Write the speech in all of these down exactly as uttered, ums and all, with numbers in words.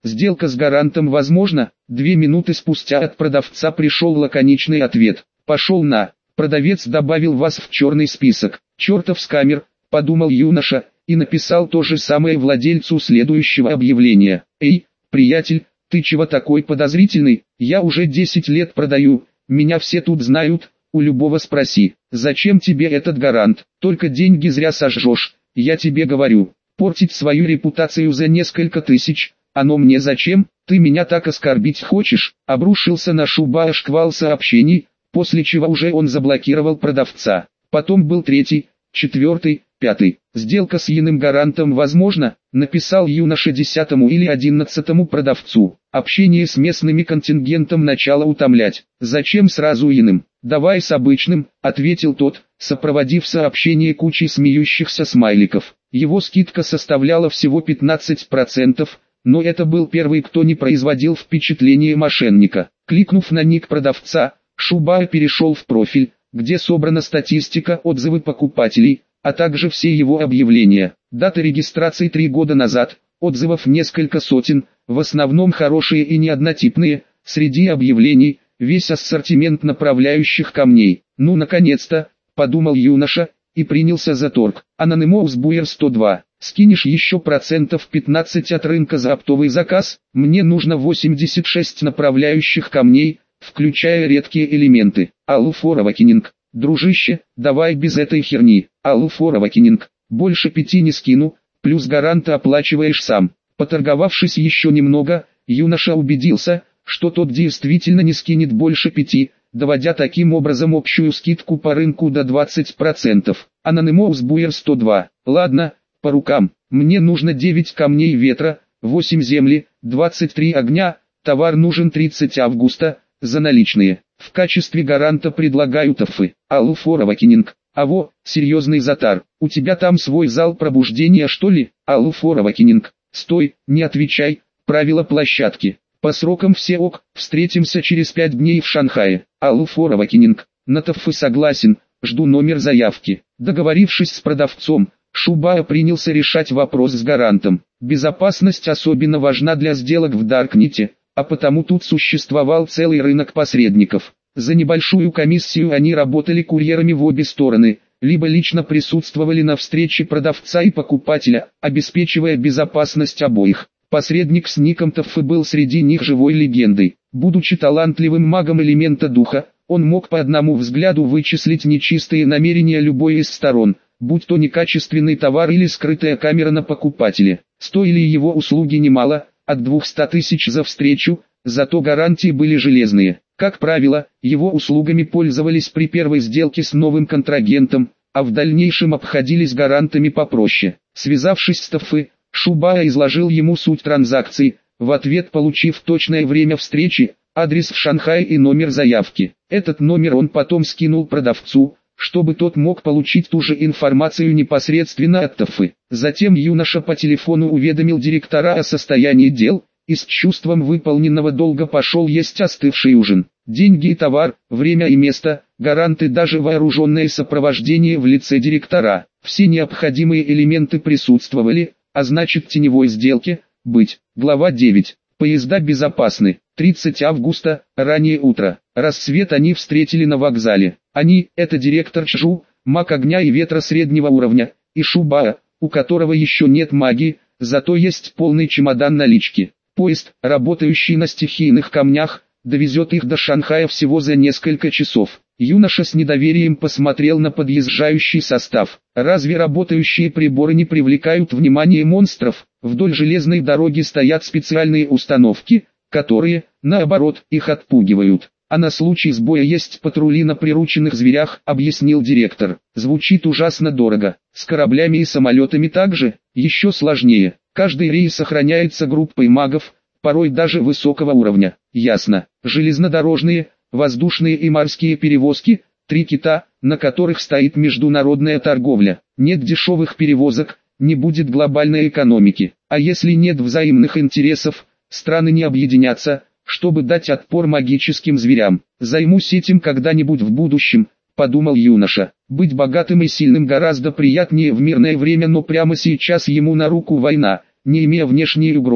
Сделка с гарантом возможна? Две минуты спустя от продавца пришел лаконичный ответ. Пошел на. Продавец добавил вас в черный список. Чертов скамер, подумал юноша, и написал то же самое владельцу следующего объявления. Эй, приятель, ты чего такой подозрительный? Я уже десять лет продаю, меня все тут знают, у любого спроси. Зачем тебе этот гарант? Только деньги зря сожжешь, я тебе говорю. Портить свою репутацию за несколько тысяч, оно мне зачем? Ты меня так оскорбить хочешь? Обрушился на Шубая шквал сообщений, после чего уже он заблокировал продавца. Потом был третий, четвертый, пятый. Сделка с иным гарантом возможна, написал юноша десятому или одиннадцатому продавцу. Общение с местными контингентом начало утомлять. Зачем сразу иным? Давай с обычным, ответил тот, сопроводив сообщение кучей смеющихся смайликов. Его скидка составляла всего пятнадцать процентов, но это был первый, кто не производил впечатление мошенника. Кликнув на ник продавца, Шубай перешел в профиль, где собрана статистика, отзывы покупателей, а также все его объявления. Дата регистрации три года назад, отзывов несколько сотен, в основном хорошие и неоднотипные, среди объявлений, весь ассортимент направляющих камней. Ну наконец-то, подумал юноша, и принялся за торг. Anonymous Buyer сто два. Скинешь еще процентов пятнадцать от рынка за оптовый заказ? Мне нужно восемьдесят шесть направляющих камней, включая редкие элементы. Аллу Форовакининг. Дружище, давай без этой херни. Аллу Форовакининг. Больше пяти не скину, плюс гаранта оплачиваешь сам. Поторговавшись еще немного, юноша убедился, что тот действительно не скинет больше пяти, доводя таким образом общую скидку по рынку до двадцати процентов. Anonymous Buyer сто два. Ладно, по рукам. Мне нужно девять камней ветра, восемь земли, двадцать три огня, товар нужен тридцатого августа, за наличные. В качестве гаранта предлагаю тафы. Аллу Форовакининг. Аво, серьезный затар, у тебя там свой зал пробуждения что ли? Аллу Форовакининг. Стой, не отвечай, правила площадки. По срокам все ок, встретимся через пять дней в Шанхае. Аллу Форовакининг. На тафы согласен, жду номер заявки. Договорившись с продавцом, Шубая принялся решать вопрос с гарантом. Безопасность особенно важна для сделок в Даркнете, а потому тут существовал целый рынок посредников. За небольшую комиссию они работали курьерами в обе стороны, либо лично присутствовали на встрече продавца и покупателя, обеспечивая безопасность обоих. Посредник с ником Таффы был среди них живой легендой. Будучи талантливым магом элемента духа, он мог по одному взгляду вычислить нечистые намерения любой из сторон, будь то некачественный товар или скрытая камера на покупателе. Стоили его услуги немало, от двухсот тысяч за встречу, зато гарантии были железные. Как правило, его услугами пользовались при первой сделке с новым контрагентом, а в дальнейшем обходились гарантами попроще. Связавшись с Таффы, Шубая изложил ему суть транзакций, в ответ получив точное время встречи, адрес в Шанхае и номер заявки. Этот номер он потом скинул продавцу, чтобы тот мог получить ту же информацию непосредственно от Таффы. Затем юноша по телефону уведомил директора о состоянии дел, и с чувством выполненного долга пошел есть остывший ужин. Деньги и товар, время и место, гаранты, даже вооруженное сопровождение в лице директора. Все необходимые элементы присутствовали, а значит теневой сделке быть. Глава девять. Поезда безопасны. тридцатого августа, раннее утро. Рассвет они встретили на вокзале. Они, это директор Чжу, маг огня и ветра среднего уровня, и Шубая, у которого еще нет магии, зато есть полный чемодан налички. Поезд, работающий на стихийных камнях, довезет их до Шанхая всего за несколько часов. Юноша с недоверием посмотрел на подъезжающий состав. Разве работающие приборы не привлекают внимание монстров? Вдоль железной дороги стоят специальные установки, которые, наоборот, их отпугивают. А на случай сбоя есть патрули на прирученных зверях, объяснил директор. Звучит ужасно дорого. С кораблями и самолетами также, еще сложнее. Каждый рейс охраняется группой магов, порой даже высокого уровня. Ясно. Железнодорожные, воздушные и морские перевозки, три кита, на которых стоит международная торговля. Нет дешевых перевозок, не будет глобальной экономики. А если нет взаимных интересов, страны не объединятся, чтобы дать отпор магическим зверям. Займусь этим когда-нибудь в будущем, подумал юноша. Быть богатым и сильным гораздо приятнее в мирное время, но прямо сейчас ему на руку война, не имея внешней угрозы.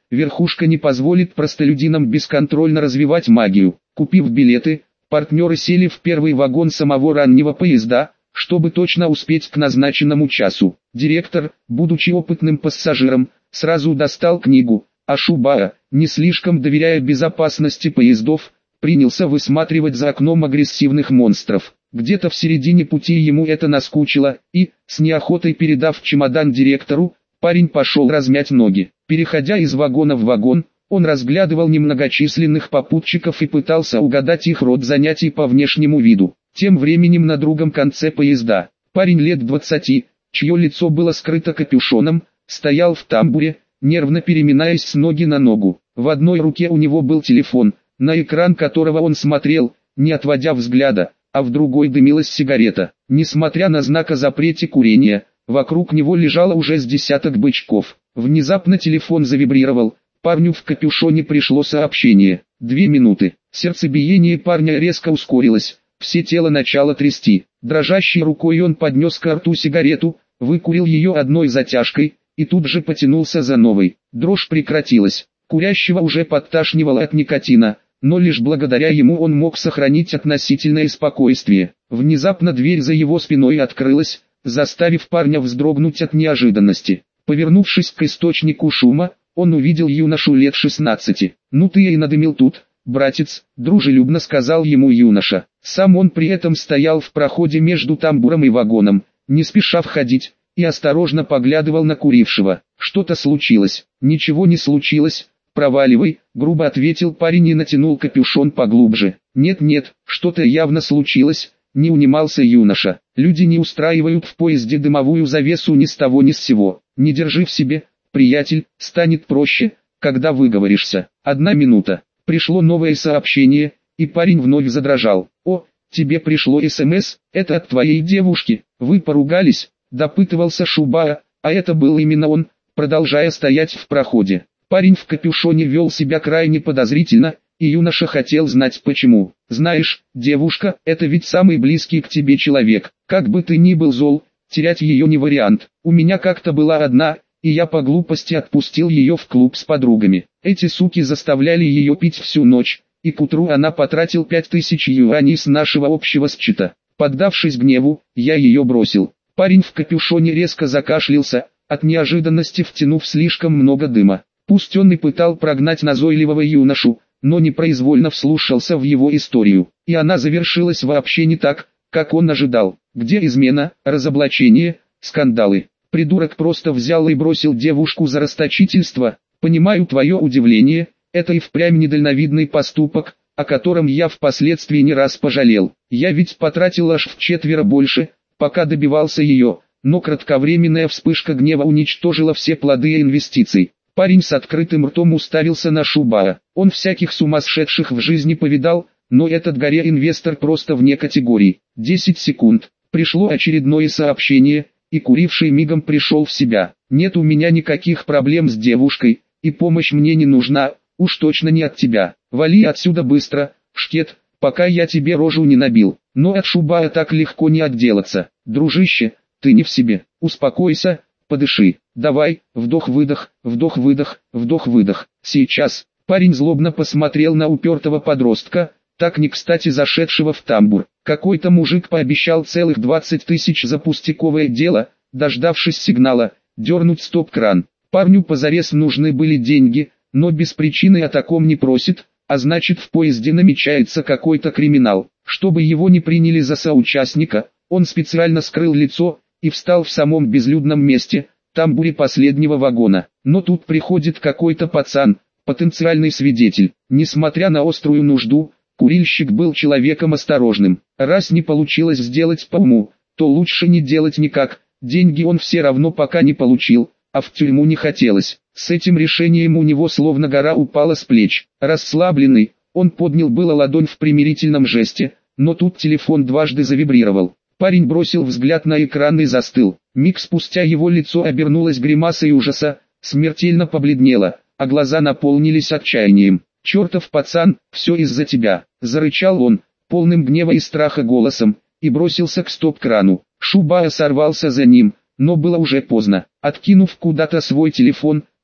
верхушка не позволит простолюдинам бесконтрольно развивать магию. Купив билеты, партнеры сели в первый вагон самого раннего поезда, чтобы точно успеть к назначенному часу. Директор, будучи опытным пассажиром, сразу достал книгу, а Шубара, не слишком доверяя безопасности поездов, принялся высматривать за окном агрессивных монстров. Где-то в середине пути ему это наскучило, и, с неохотой передав чемодан директору, парень пошел размять ноги. Переходя из вагона в вагон, он разглядывал немногочисленных попутчиков и пытался угадать их род занятий по внешнему виду. Тем временем на другом конце поезда, парень лет двадцати, чье лицо было скрыто капюшоном, стоял в тамбуре, нервно переминаясь с ноги на ногу. В одной руке у него был телефон, на экран которого он смотрел, не отводя взгляда, а в другой дымилась сигарета. Несмотря на знак о запрете курения, вокруг него лежало уже с десяток бычков. Внезапно телефон завибрировал, парню в капюшоне пришло сообщение. Две минуты. Сердцебиение парня резко ускорилось, все тело начало трясти. Дрожащей рукой он поднес к рту сигарету, выкурил ее одной затяжкой, и тут же потянулся за новой. Дрожь прекратилась, курящего уже подташнивало от никотина, но лишь благодаря ему он мог сохранить относительное спокойствие. Внезапно дверь за его спиной открылась, заставив парня вздрогнуть от неожиданности. Повернувшись к источнику шума, он увидел юношу лет шестнадцати. «Ну ты и надымил тут, братец», — дружелюбно сказал ему юноша. Сам он при этом стоял в проходе между тамбуром и вагоном, не спеша входить, и осторожно поглядывал на курившего. «Что-то случилось?» «Ничего не случилось, проваливай», — грубо ответил парень и натянул капюшон поглубже. «Нет-нет, что-то явно случилось», — не унимался юноша. «Люди не устраивают в поезде дымовую завесу ни с того ни с сего. Не держи в себе, приятель, станет проще, когда выговоришься». Одна минута. Пришло новое сообщение, и парень вновь задрожал. «О, тебе пришло СМС, это от твоей девушки, вы поругались?» — допытывался Шубара, а это был именно он, продолжая стоять в проходе. Парень в капюшоне вел себя крайне подозрительно, и юноша хотел знать почему. «Знаешь, девушка, это ведь самый близкий к тебе человек, как бы ты ни был зол, терять ее не вариант. У меня как-то была одна, и я по глупости отпустил ее в клуб с подругами. Эти суки заставляли ее пить всю ночь, и к утру она потратил пять тысяч юаней с нашего общего счета. Поддавшись гневу, я ее бросил». Парень в капюшоне резко закашлялся, от неожиданности втянув слишком много дыма. Пусть он и пытал прогнать назойливого юношу, но непроизвольно вслушался в его историю, и она завершилась вообще не так, как он ожидал. Где измена, разоблачение, скандалы? Придурок просто взял и бросил девушку за расточительство. Понимаю твое удивление, это и впрямь недальновидный поступок, о котором я впоследствии не раз пожалел. Я ведь потратил аж вчетверо больше, пока добивался ее, но кратковременная вспышка гнева уничтожила все плоды инвестиций. Парень с открытым ртом уставился на Шубара. Он всяких сумасшедших в жизни повидал, но этот горе-инвестор просто вне категории. десять секунд. Пришло очередное сообщение, и куривший мигом пришел в себя. «Нет у меня никаких проблем с девушкой, и помощь мне не нужна, уж точно не от тебя. Вали отсюда быстро, шкет, пока я тебе рожу не набил». Но от Шубара так легко не отделаться. «Дружище, ты не в себе, успокойся, подыши. Давай, вдох-выдох, вдох-выдох, вдох-выдох. Сейчас». Парень злобно посмотрел на упертого подростка, так не кстати зашедшего в тамбур. Какой-то мужик пообещал целых двадцать тысяч за пустяковое дело, дождавшись сигнала, дернуть стоп-кран. Парню позарез нужны были деньги, но без причины о таком не просит, а значит в поезде намечается какой-то криминал. Чтобы его не приняли за соучастника, он специально скрыл лицо и встал в самом безлюдном месте, тамбуре последнего вагона. Но тут приходит какой-то пацан, потенциальный свидетель. Несмотря на острую нужду, курильщик был человеком осторожным. Раз не получилось сделать по уму, то лучше не делать никак. Деньги он все равно пока не получил, а в тюрьму не хотелось. С этим решением у него словно гора упала с плеч. Расслабленный, он поднял было ладонь в примирительном жесте, но тут телефон дважды завибрировал. Парень бросил взгляд на экран и застыл. Миг спустя его лицо обернулось гримасой ужаса, смертельно побледнело, а глаза наполнились отчаянием. «Чертов пацан, все из-за тебя!» – зарычал он, полным гнева и страха голосом, и бросился к стоп-крану. Шубара сорвался за ним, но было уже поздно. Откинув куда-то свой телефон,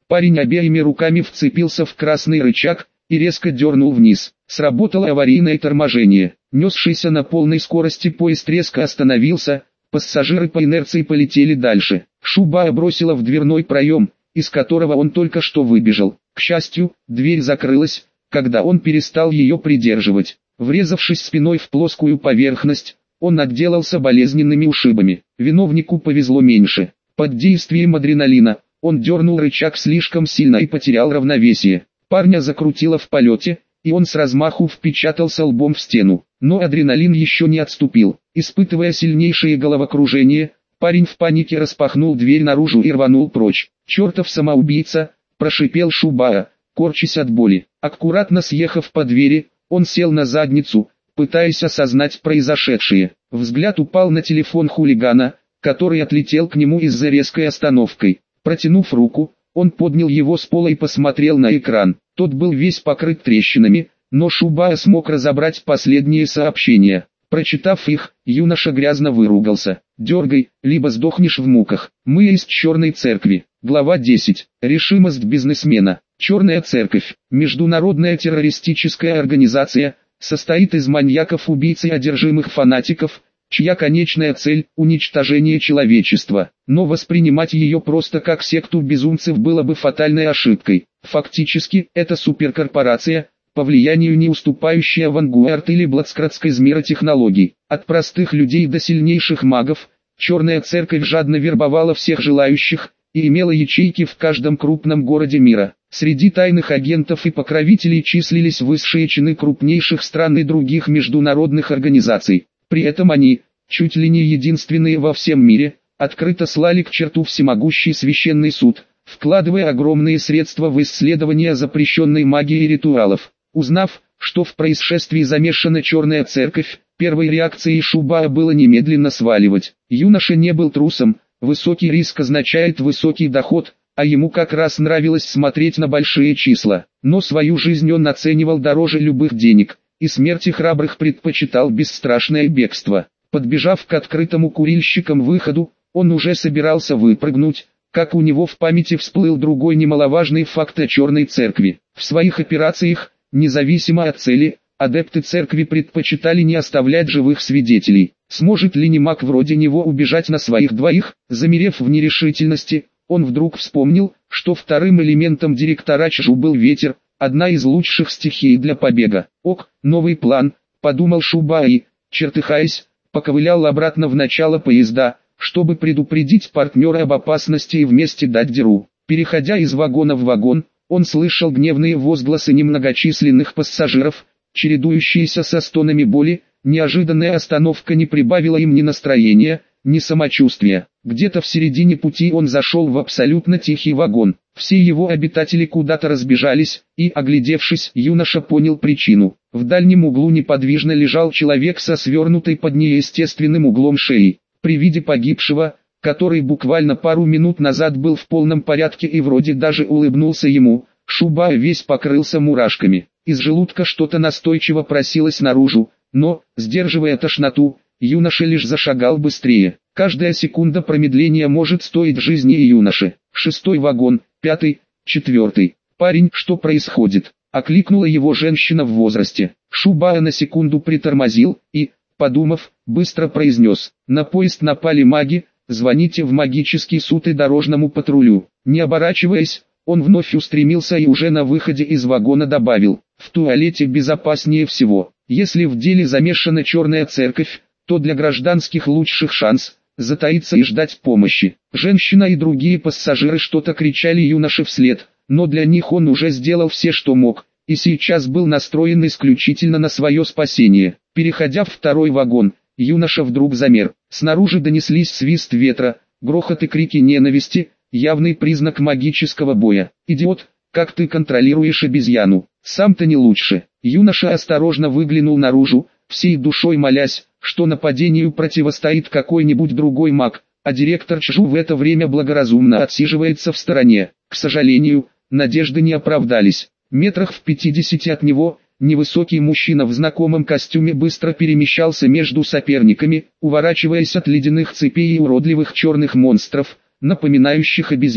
Парень обеими руками вцепился в красный рычаг и резко дернул вниз. Сработало аварийное торможение. Несшийся на полной скорости поезд резко остановился, пассажиры по инерции полетели дальше. Шубая бросила в дверной проем, из которого он только что выбежал. К счастью, дверь закрылась, когда он перестал ее придерживать. Врезавшись спиной в плоскую поверхность, он отделался болезненными ушибами. Виновнику повезло меньше. Под действием адреналина, он дернул рычаг слишком сильно и потерял равновесие. Парня закрутило в полете, и он с размаху впечатался лбом в стену. Но адреналин еще не отступил. Испытывая сильнейшее головокружение, парень в панике распахнул дверь наружу и рванул прочь. «Чертов самоубийца!» – прошипел Шубая, корчась от боли. Аккуратно съехав по двери, он сел на задницу, пытаясь осознать произошедшее. Взгляд упал на телефон хулигана, который отлетел к нему из-за резкой остановкой. Протянув руку, он поднял его с пола и посмотрел на экран. Тот был весь покрыт трещинами, но Шубая смог разобрать последние сообщения. Прочитав их, юноша грязно выругался. «Дергай, либо сдохнешь в муках. Мы из Черной Церкви». Глава десять. Решимость бизнесмена. Черная Церковь, международная террористическая организация, состоит из маньяков-убийц и одержимых фанатиков, чья конечная цель – уничтожение человечества. Но воспринимать ее просто как секту безумцев было бы фатальной ошибкой. Фактически, это суперкорпорация, по влиянию не уступающая Vanguard или Blackstone из мира технологий. От простых людей до сильнейших магов, Черная Церковь жадно вербовала всех желающих и имела ячейки в каждом крупном городе мира. Среди тайных агентов и покровителей числились высшие чины крупнейших стран и других международных организаций. При этом они, чуть ли не единственные во всем мире, открыто слали к черту всемогущий священный суд, вкладывая огромные средства в исследование запрещенной магии и ритуалов. Узнав, что в происшествии замешана Черная Церковь, первой реакцией Шубая было немедленно сваливать. Юноша не был трусом, высокий риск означает высокий доход, а ему как раз нравилось смотреть на большие числа. Но свою жизнь он оценивал дороже любых денег, и смерти храбрых предпочитал бесстрашное бегство. Подбежав к открытому курильщикам выходу, он уже собирался выпрыгнуть, как у него в памяти всплыл другой немаловажный факт о Черной Церкви. В своих операциях, независимо от цели, адепты Церкви предпочитали не оставлять живых свидетелей. Сможет ли немаг вроде него убежать на своих двоих? Замерев в нерешительности, он вдруг вспомнил, что вторым элементом директора Чжу был ветер, одна из лучших стихий для побега. «Ок, новый план», — подумал Шубай и, чертыхаясь, поковылял обратно в начало поезда, чтобы предупредить партнера об опасности и вместе дать дёру. Переходя из вагона в вагон, он слышал гневные возгласы немногочисленных пассажиров, чередующиеся со стонами боли. Неожиданная остановка не прибавила им ни настроения, ни самочувствия. Где-то в середине пути он зашел в абсолютно тихий вагон. Все его обитатели куда-то разбежались, и, оглядевшись, юноша понял причину. В дальнем углу неподвижно лежал человек со свернутой под неестественным углом шеей. При виде погибшего, который буквально пару минут назад был в полном порядке и вроде даже улыбнулся ему, Шубай весь покрылся мурашками. Из желудка что-то настойчиво просилось наружу, но, сдерживая тошноту, юноша лишь зашагал быстрее. Каждая секунда промедления может стоить жизни и юноши. Шестой вагон, пятый, четвертый. «Парень, что происходит?» — окликнула его женщина в возрасте. Шубай на секунду притормозил и, подумав, быстро произнес: «На поезд напали маги, звоните в магический суд и дорожному патрулю». Не оборачиваясь, он вновь устремился и уже на выходе из вагона добавил: «В туалете безопаснее всего. Если в деле замешана Черная Церковь, то для гражданских лучших шанс затаиться и ждать помощи». Женщина и другие пассажиры что-то кричали юноше вслед, но для них он уже сделал все, что мог, и сейчас был настроен исключительно на свое спасение. Переходя в второй вагон, юноша вдруг замер. Снаружи донеслись свист ветра, грохот и крики ненависти, явный признак магического боя. «Идиот, как ты контролируешь обезьяну? Сам-то не лучше». Юноша осторожно выглянул наружу, всей душой молясь, что нападению противостоит какой-нибудь другой маг, а директор Чжу в это время благоразумно отсиживается в стороне. К сожалению, надежды не оправдались. Метрах в пятидесяти от него, невысокий мужчина в знакомом костюме быстро перемещался между соперниками, уворачиваясь от ледяных цепей и уродливых черных монстров, напоминающих обезьян.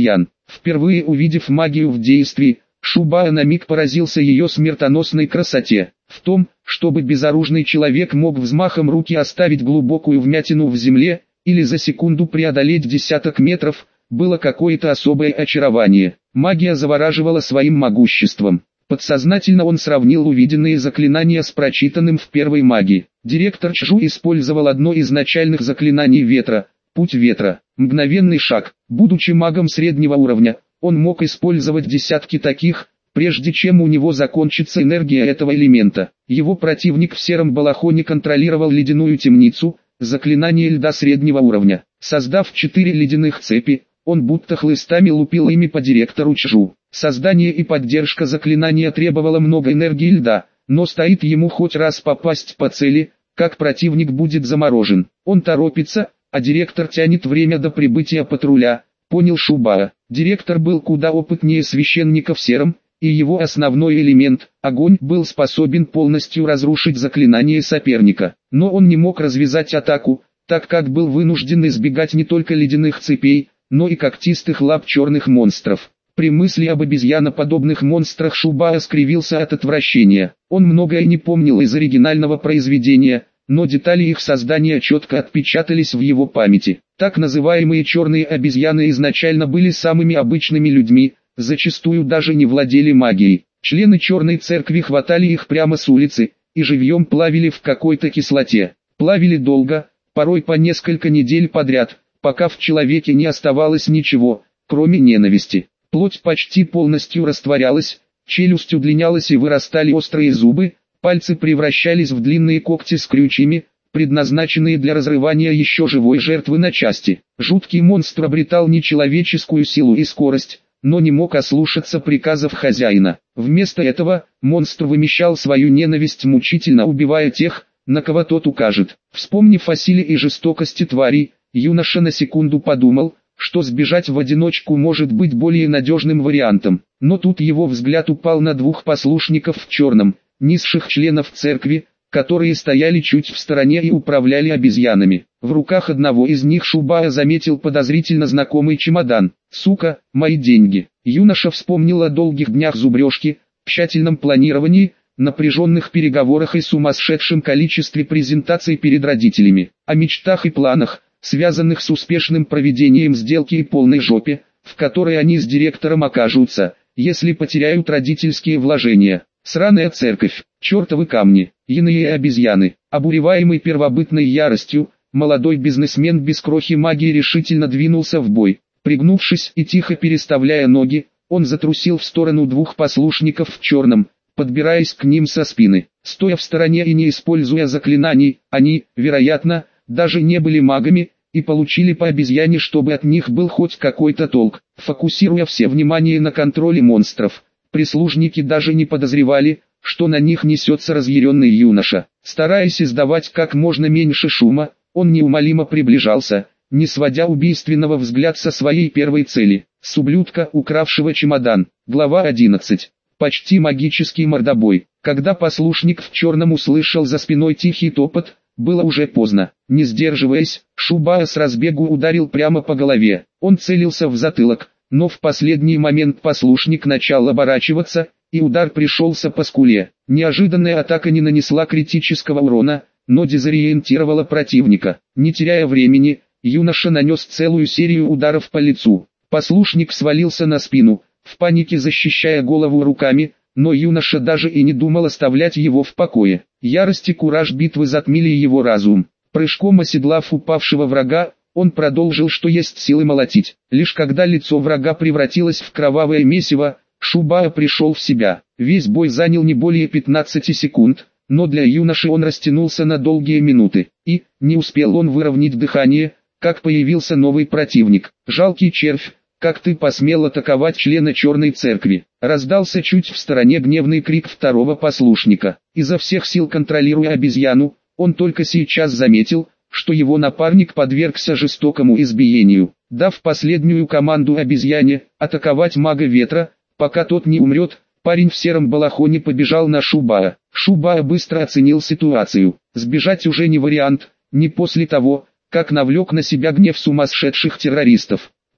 Впервые увидев магию в действии, Шубая на миг поразился ее смертоносной красоте. В том, чтобы безоружный человек мог взмахом руки оставить глубокую вмятину в земле, или за секунду преодолеть десяток метров, было какое-то особое очарование. Магия завораживала своим могуществом. Подсознательно он сравнил увиденные заклинания с прочитанным в первой магии. Директор Чжу использовал одно из начальных заклинаний ветра – путь ветра. Мгновенный шаг. Будучи магом среднего уровня, он мог использовать десятки таких, прежде чем у него закончится энергия этого элемента. Его противник в сером балахоне контролировал ледяную темницу, заклинание льда среднего уровня. Создав четыре ледяных цепи, он будто хлыстами лупил ими по директору Чжу. Создание и поддержка заклинания требовало много энергии льда, но стоит ему хоть раз попасть по цели, как противник будет заморожен. Он торопится, а директор тянет время до прибытия патруля, понял Шубая. Директор был куда опытнее священника в сером, и его основной элемент, огонь, был способен полностью разрушить заклинание соперника. Но он не мог развязать атаку, так как был вынужден избегать не только ледяных цепей, но и когтистых лап черных монстров. При мысли об обезьяноподобных монстрах Шубая скривился от отвращения. Он многое не помнил из оригинального произведения, но детали их создания четко отпечатались в его памяти. Так называемые черные обезьяны изначально были самыми обычными людьми, зачастую даже не владели магией. Члены черной церкви хватали их прямо с улицы, и живьем плавили в какой-то кислоте. Плавили долго, порой по несколько недель подряд, пока в человеке не оставалось ничего, кроме ненависти. Плоть почти полностью растворялась, челюсть удлинялась и вырастали острые зубы, пальцы превращались в длинные когти с крючьями, предназначенные для разрывания еще живой жертвы на части. Жуткий монстр обретал нечеловеческую силу и скорость, но не мог ослушаться приказов хозяина. Вместо этого, монстр вымещал свою ненависть, мучительно убивая тех, на кого тот укажет. Вспомнив о силе и жестокости тварей, юноша на секунду подумал, что сбежать в одиночку может быть более надежным вариантом. Но тут его взгляд упал на двух послушников в черном, низших членов церкви, которые стояли чуть в стороне и управляли обезьянами. В руках одного из них Шубая заметил подозрительно знакомый чемодан. «Сука, мои деньги!» Юноша вспомнил о долгих днях зубрежки, тщательном планировании, напряженных переговорах и сумасшедшем количестве презентаций перед родителями. О мечтах и планах, связанных с успешным проведением сделки и полной жопе, в которой они с директором окажутся, если потеряют родительские вложения. Сраная церковь, чертовы камни, иные обезьяны. Обуреваемый первобытной яростью, молодой бизнесмен без крохи магии решительно двинулся в бой. Пригнувшись и тихо переставляя ноги, он затрусил в сторону двух послушников в черном, подбираясь к ним со спины. Стоя в стороне и не используя заклинаний, они, вероятно, даже не были магами, и получили по обезьяне, чтобы от них был хоть какой-то толк. Фокусируя все внимание на контроле монстров, прислужники даже не подозревали, что на них несется разъяренный юноша. Стараясь издавать как можно меньше шума, он неумолимо приближался, не сводя убийственного взгляд со своей первой цели, с ублюдка, укравшего чемодан. Глава одиннадцать. Почти магический мордобой. Когда послушник в черном услышал за спиной тихий топот, было уже поздно. Не сдерживаясь, Шубая с разбегу ударил прямо по голове. Он целился в затылок, но в последний момент послушник начал оборачиваться, и удар пришелся по скуле. Неожиданная атака не нанесла критического урона, но дезориентировала противника. Не теряя времени, юноша нанес целую серию ударов по лицу. Послушник свалился на спину, в панике защищая голову руками, но юноша даже и не думал оставлять его в покое. Ярость и кураж битвы затмили его разум. Прыжком оседлав упавшего врага, он продолжил что есть силы молотить. Лишь когда лицо врага превратилось в кровавое месиво, Шубая пришел в себя. Весь бой занял не более пятнадцати секунд, но для юноши он растянулся на долгие минуты. И, не успел он выровнять дыхание, как появился новый противник. «Жалкий червь, как ты посмел атаковать члена черной церкви!» Раздался чуть в стороне гневный крик второго послушника. Изо всех сил контролируя обезьяну, он только сейчас заметил, что его напарник подвергся жестокому избиению. Дав последнюю команду обезьяне атаковать мага ветра, пока тот не умрет, парень в сером балахоне побежал на Шубая. Шубая быстро оценил ситуацию. Сбежать уже не вариант, не после того, как навлек на себя гнев сумасшедших террористов.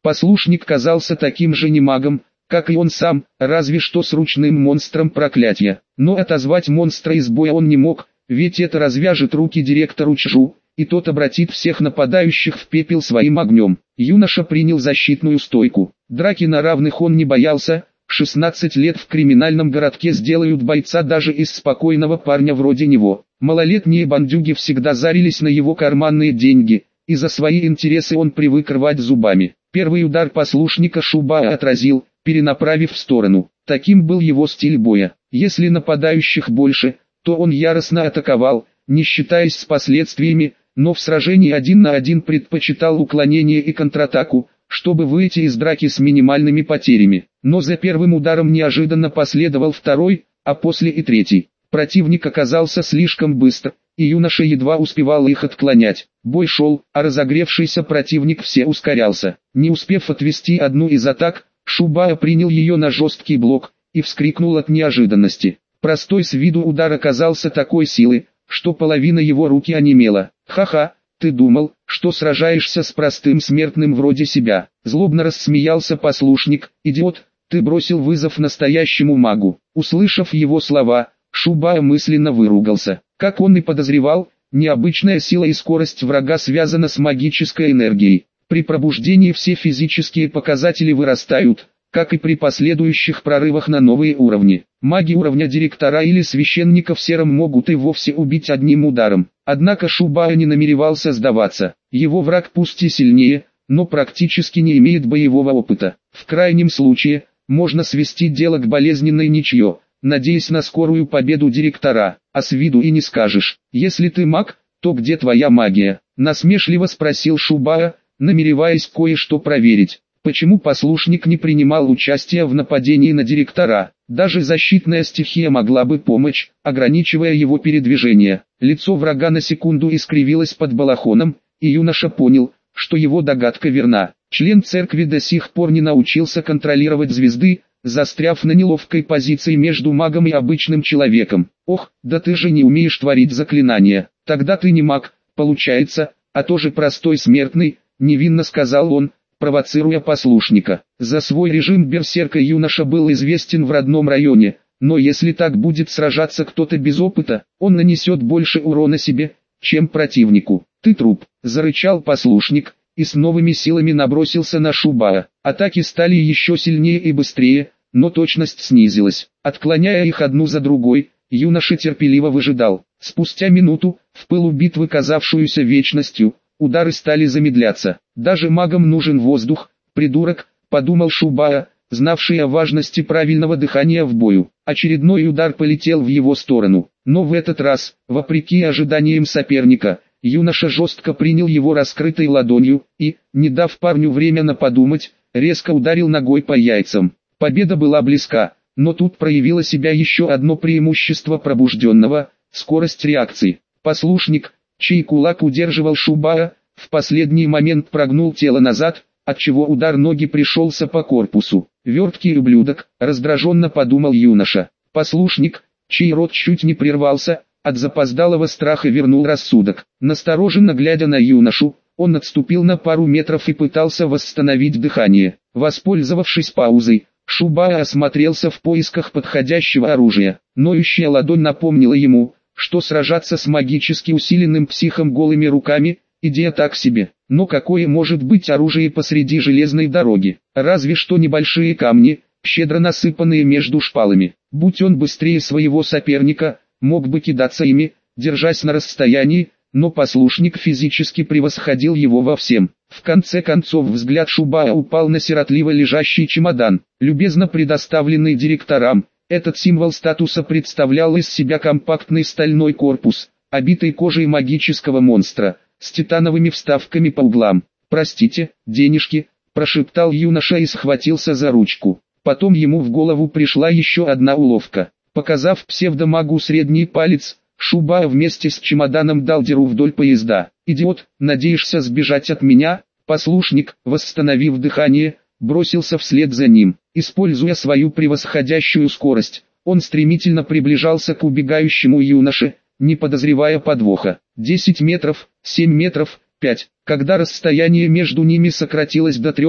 Послушник казался таким же немагом, как и он сам, разве что с ручным монстром проклятия. Но отозвать монстра из боя он не мог, ведь это развяжет руки директору Чжу, и тот обратит всех нападающих в пепел своим огнем. Юноша принял защитную стойку. Драки на равных он не боялся. шестнадцать лет в криминальном городке сделают бойца даже из спокойного парня вроде него. Малолетние бандюги всегда зарились на его карманные деньги, и за свои интересы он привык рвать зубами. Первый удар послушника Шубая отразил, перенаправив в сторону. Таким был его стиль боя. Если нападающих больше, то он яростно атаковал, не считаясь с последствиями, но в сражении один на один предпочитал уклонение и контратаку, чтобы выйти из драки с минимальными потерями. Но за первым ударом неожиданно последовал второй, а после и третий. Противник оказался слишком быстр, и юноша едва успевал их отклонять. Бой шел, а разогревшийся противник все ускорялся. Не успев отвести одну из атак, Шубая принял ее на жесткий блок, и вскрикнул от неожиданности. Простой с виду удар оказался такой силы, что половина его руки онемела. «Ха-ха, ты думал, что сражаешься с простым смертным вроде себя?» Злобно рассмеялся послушник. «Идиот, ты бросил вызов настоящему магу». Услышав его слова, Шубая мысленно выругался. Как он и подозревал, необычная сила и скорость врага связана с магической энергией. При пробуждении все физические показатели вырастают, как и при последующих прорывах на новые уровни. Маги уровня директора или священника в сером могут и вовсе убить одним ударом. Однако Шубая не намеревался сдаваться. Его враг пусть и сильнее, но практически не имеет боевого опыта. В крайнем случае, можно свести дело к болезненной ничье, надеясь на скорую победу директора, а с виду и не скажешь. «Если ты маг, то где твоя магия?» Насмешливо спросил Шубая, намереваясь кое-что проверить. Почему послушник не принимал участия в нападении на директора? Даже защитная стихия могла бы помочь, ограничивая его передвижение. Лицо врага на секунду искривилось под балахоном, и юноша понял, что его догадка верна. Член церкви до сих пор не научился контролировать звезды, застряв на неловкой позиции между магом и обычным человеком. «Ох, да ты же не умеешь творить заклинания. Тогда ты не маг, получается, а тоже простой смертный», — невинно сказал он, провоцируя послушника. За свой режим берсерка юноша был известен в родном районе, но если так будет сражаться кто-то без опыта, он нанесет больше урона себе, чем противнику. «Ты труп», — зарычал послушник, и с новыми силами набросился на Шубая. Атаки стали еще сильнее и быстрее, но точность снизилась. Отклоняя их одну за другой, юноша терпеливо выжидал. Спустя минуту, в пылу битвы, казавшуюся вечностью, удары стали замедляться. «Даже магам нужен воздух, придурок», — подумал Шубая, знавший о важности правильного дыхания в бою. Очередной удар полетел в его сторону, но в этот раз, вопреки ожиданиям соперника, юноша жестко принял его раскрытой ладонью и, не дав парню время на подумать, резко ударил ногой по яйцам. Победа была близка, но тут проявило себя еще одно преимущество пробужденного — скорость реакции. Послушник, чей кулак удерживал Шубая, в последний момент прогнул тело назад, отчего удар ноги пришелся по корпусу. «Верткий ублюдок», — раздраженно подумал юноша. Послушник, чей рот чуть не прервался, от запоздалого страха вернул рассудок. Настороженно глядя на юношу, он отступил на пару метров и пытался восстановить дыхание. Воспользовавшись паузой, Шубая осмотрелся в поисках подходящего оружия. Ноющая ладонь напомнила ему, что сражаться с магически усиленным психом голыми руками – идея так себе. Но какое может быть оружие посреди железной дороги? Разве что небольшие камни, щедро насыпанные между шпалами. Будь он быстрее своего соперника, мог бы кидаться ими, держась на расстоянии, но послушник физически превосходил его во всем. В конце концов взгляд Шубая упал на сиротливо лежащий чемодан, любезно предоставленный директорам. Этот символ статуса представлял из себя компактный стальной корпус, обитый кожей магического монстра, с титановыми вставками по углам. «Простите, денежки», – прошептал юноша и схватился за ручку. Потом ему в голову пришла еще одна уловка. Показав псевдомагу средний палец, Шубая вместе с чемоданом дал дёру вдоль поезда. «Идиот, надеешься сбежать от меня?» Послушник, восстановив дыхание, бросился вслед за ним. Используя свою превосходящую скорость, он стремительно приближался к убегающему юноше, не подозревая подвоха. десять метров, семь метров, пять. Когда расстояние между ними сократилось до трех,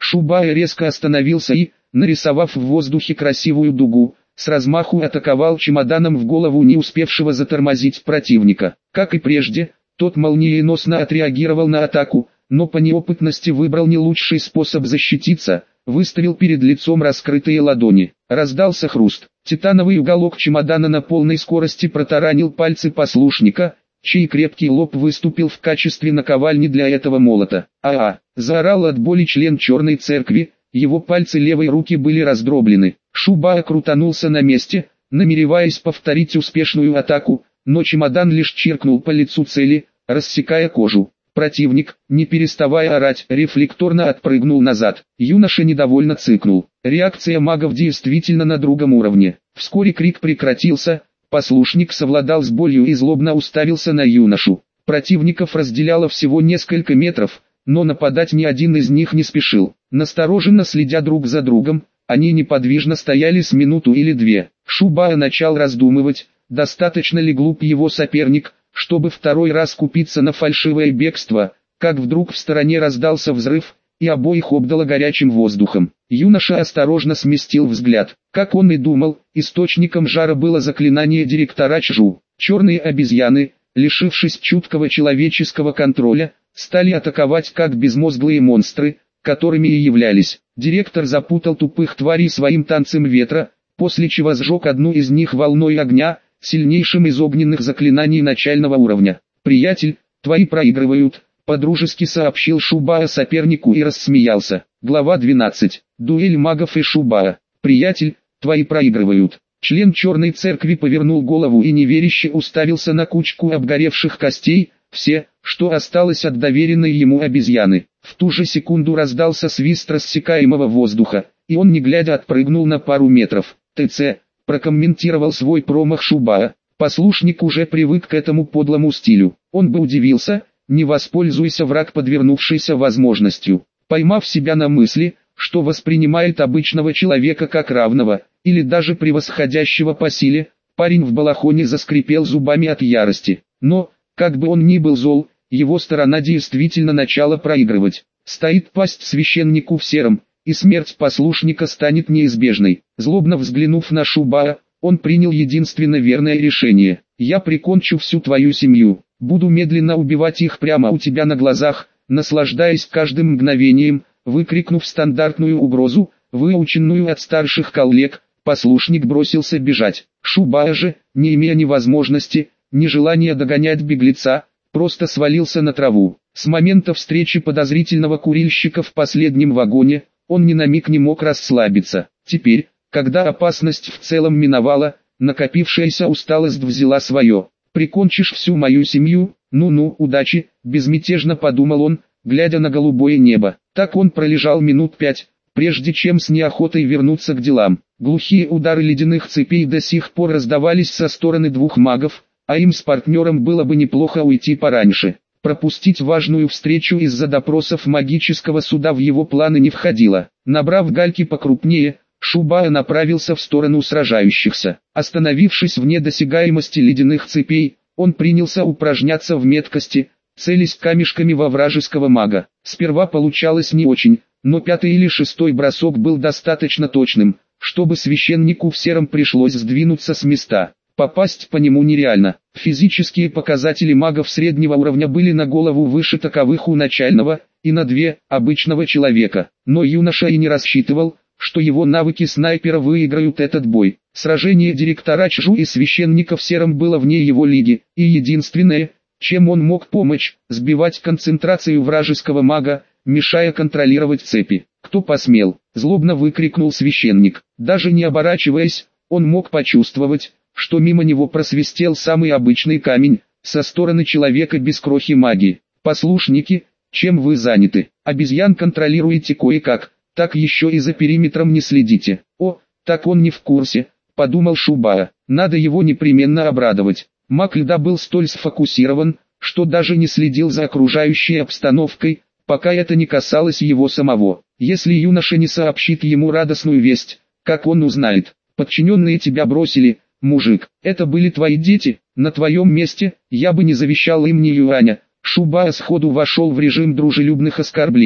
Шубая резко остановился и, нарисовав в воздухе красивую дугу, с размаху атаковал чемоданом в голову не успевшего затормозить противника. Как и прежде, тот молниеносно отреагировал на атаку, но по неопытности выбрал не лучший способ защититься, выставил перед лицом раскрытые ладони. Раздался хруст. Титановый уголок чемодана на полной скорости протаранил пальцы послушника, чей крепкий лоб выступил в качестве наковальни для этого молота. «А-а!» – заорал от боли член черной церкви, его пальцы левой руки были раздроблены. Шубая крутанулся на месте, намереваясь повторить успешную атаку, но чемодан лишь чиркнул по лицу цели, рассекая кожу. Противник, не переставая орать, рефлекторно отпрыгнул назад. Юноша недовольно цыкнул. Реакция магов действительно на другом уровне. Вскоре крик прекратился, послушник совладал с болью и злобно уставился на юношу. Противников разделяло всего несколько метров, но нападать ни один из них не спешил. Настороженно следя друг за другом, они неподвижно стояли с минуту или две. Шубая начал раздумывать, достаточно ли глуп его соперник, чтобы второй раз купиться на фальшивое бегство, как вдруг в стороне раздался взрыв, и обоих обдало горячим воздухом. Юноша осторожно сместил взгляд. Как он и думал, источником жара было заклинание директора Чжу. Черные обезьяны, лишившись чуткого человеческого контроля, стали атаковать как безмозглые монстры, которыми и являлись. Директор запутал тупых тварей своим танцем ветра, после чего сжег одну из них волной огня, сильнейшим из огненных заклинаний начального уровня. «Приятель, твои проигрывают», — подружески сообщил Шубая сопернику и рассмеялся. Глава двенадцать. Дуэль магов и Шубая. «Приятель, твои проигрывают». Член черной церкви повернул голову и неверяще уставился на кучку обгоревших костей, все, что осталось от доверенной ему обезьяны. В ту же секунду раздался свист рассекаемого воздуха, и он не глядя отпрыгнул на пару метров. «ТЦ», — прокомментировал свой промах Шубая. Послушник уже привык к этому подлому стилю. Он бы удивился, не воспользуйся враг подвернувшейся возможностью. Поймав себя на мысли, что воспринимает обычного человека как равного, или даже превосходящего по силе, парень в балахоне заскрипел зубами от ярости. Но, как бы он ни был зол, его сторона действительно начала проигрывать. Стоит пасть священнику в сером, и смерть послушника станет неизбежной. Злобно взглянув на Шубая, он принял единственно верное решение. «Я прикончу всю твою семью, буду медленно убивать их прямо у тебя на глазах, наслаждаясь каждым мгновением», выкрикнув стандартную угрозу, выученную от старших коллег, послушник бросился бежать. Шубая же, не имея ни возможности, ни желания догонять беглеца, просто свалился на траву. С момента встречи подозрительного курильщика в последнем вагоне, он ни на миг не мог расслабиться. Теперь, когда опасность в целом миновала, накопившаяся усталость взяла свое. «Прикончишь всю мою семью? Ну-ну, удачи», — безмятежно подумал он, глядя на голубое небо. Так он пролежал минут пять, прежде чем с неохотой вернуться к делам. Глухие удары ледяных цепей до сих пор раздавались со стороны двух магов, а им с партнером было бы неплохо уйти пораньше. Пропустить важную встречу из-за допросов магического суда в его планы не входило. Набрав гальки покрупнее, Шубая направился в сторону сражающихся. Остановившись вне досягаемости ледяных цепей, он принялся упражняться в меткости, целясь камешками во вражеского мага. Сперва получалось не очень, но пятый или шестой бросок был достаточно точным, чтобы священнику в сером пришлось сдвинуться с места. Попасть по нему нереально. Физические показатели магов среднего уровня были на голову выше таковых у начального, и на две – обычного человека. Но юноша и не рассчитывал, что его навыки снайпера выиграют этот бой. Сражение директора Чжу и священника в сером было вне его лиги, и единственное, чем он мог помочь, сбивать концентрацию вражеского мага, мешая контролировать цепи. «Кто посмел?» – злобно выкрикнул священник. Даже не оборачиваясь, он мог почувствовать, что мимо него просвистел самый обычный камень, со стороны человека без крохи магии. «Послушники, чем вы заняты? Обезьян контролируете кое-как, так еще и за периметром не следите». «О, так он не в курсе», — подумал Шубая. «Надо его непременно обрадовать». Маг льда был столь сфокусирован, что даже не следил за окружающей обстановкой, пока это не касалось его самого. Если юноша не сообщит ему радостную весть, как он узнает? «Подчиненные тебя бросили, мужик, это были твои дети, на твоем месте, я бы не завещал им ни юаня». Шубая сходу вошел в режим дружелюбных оскорблений,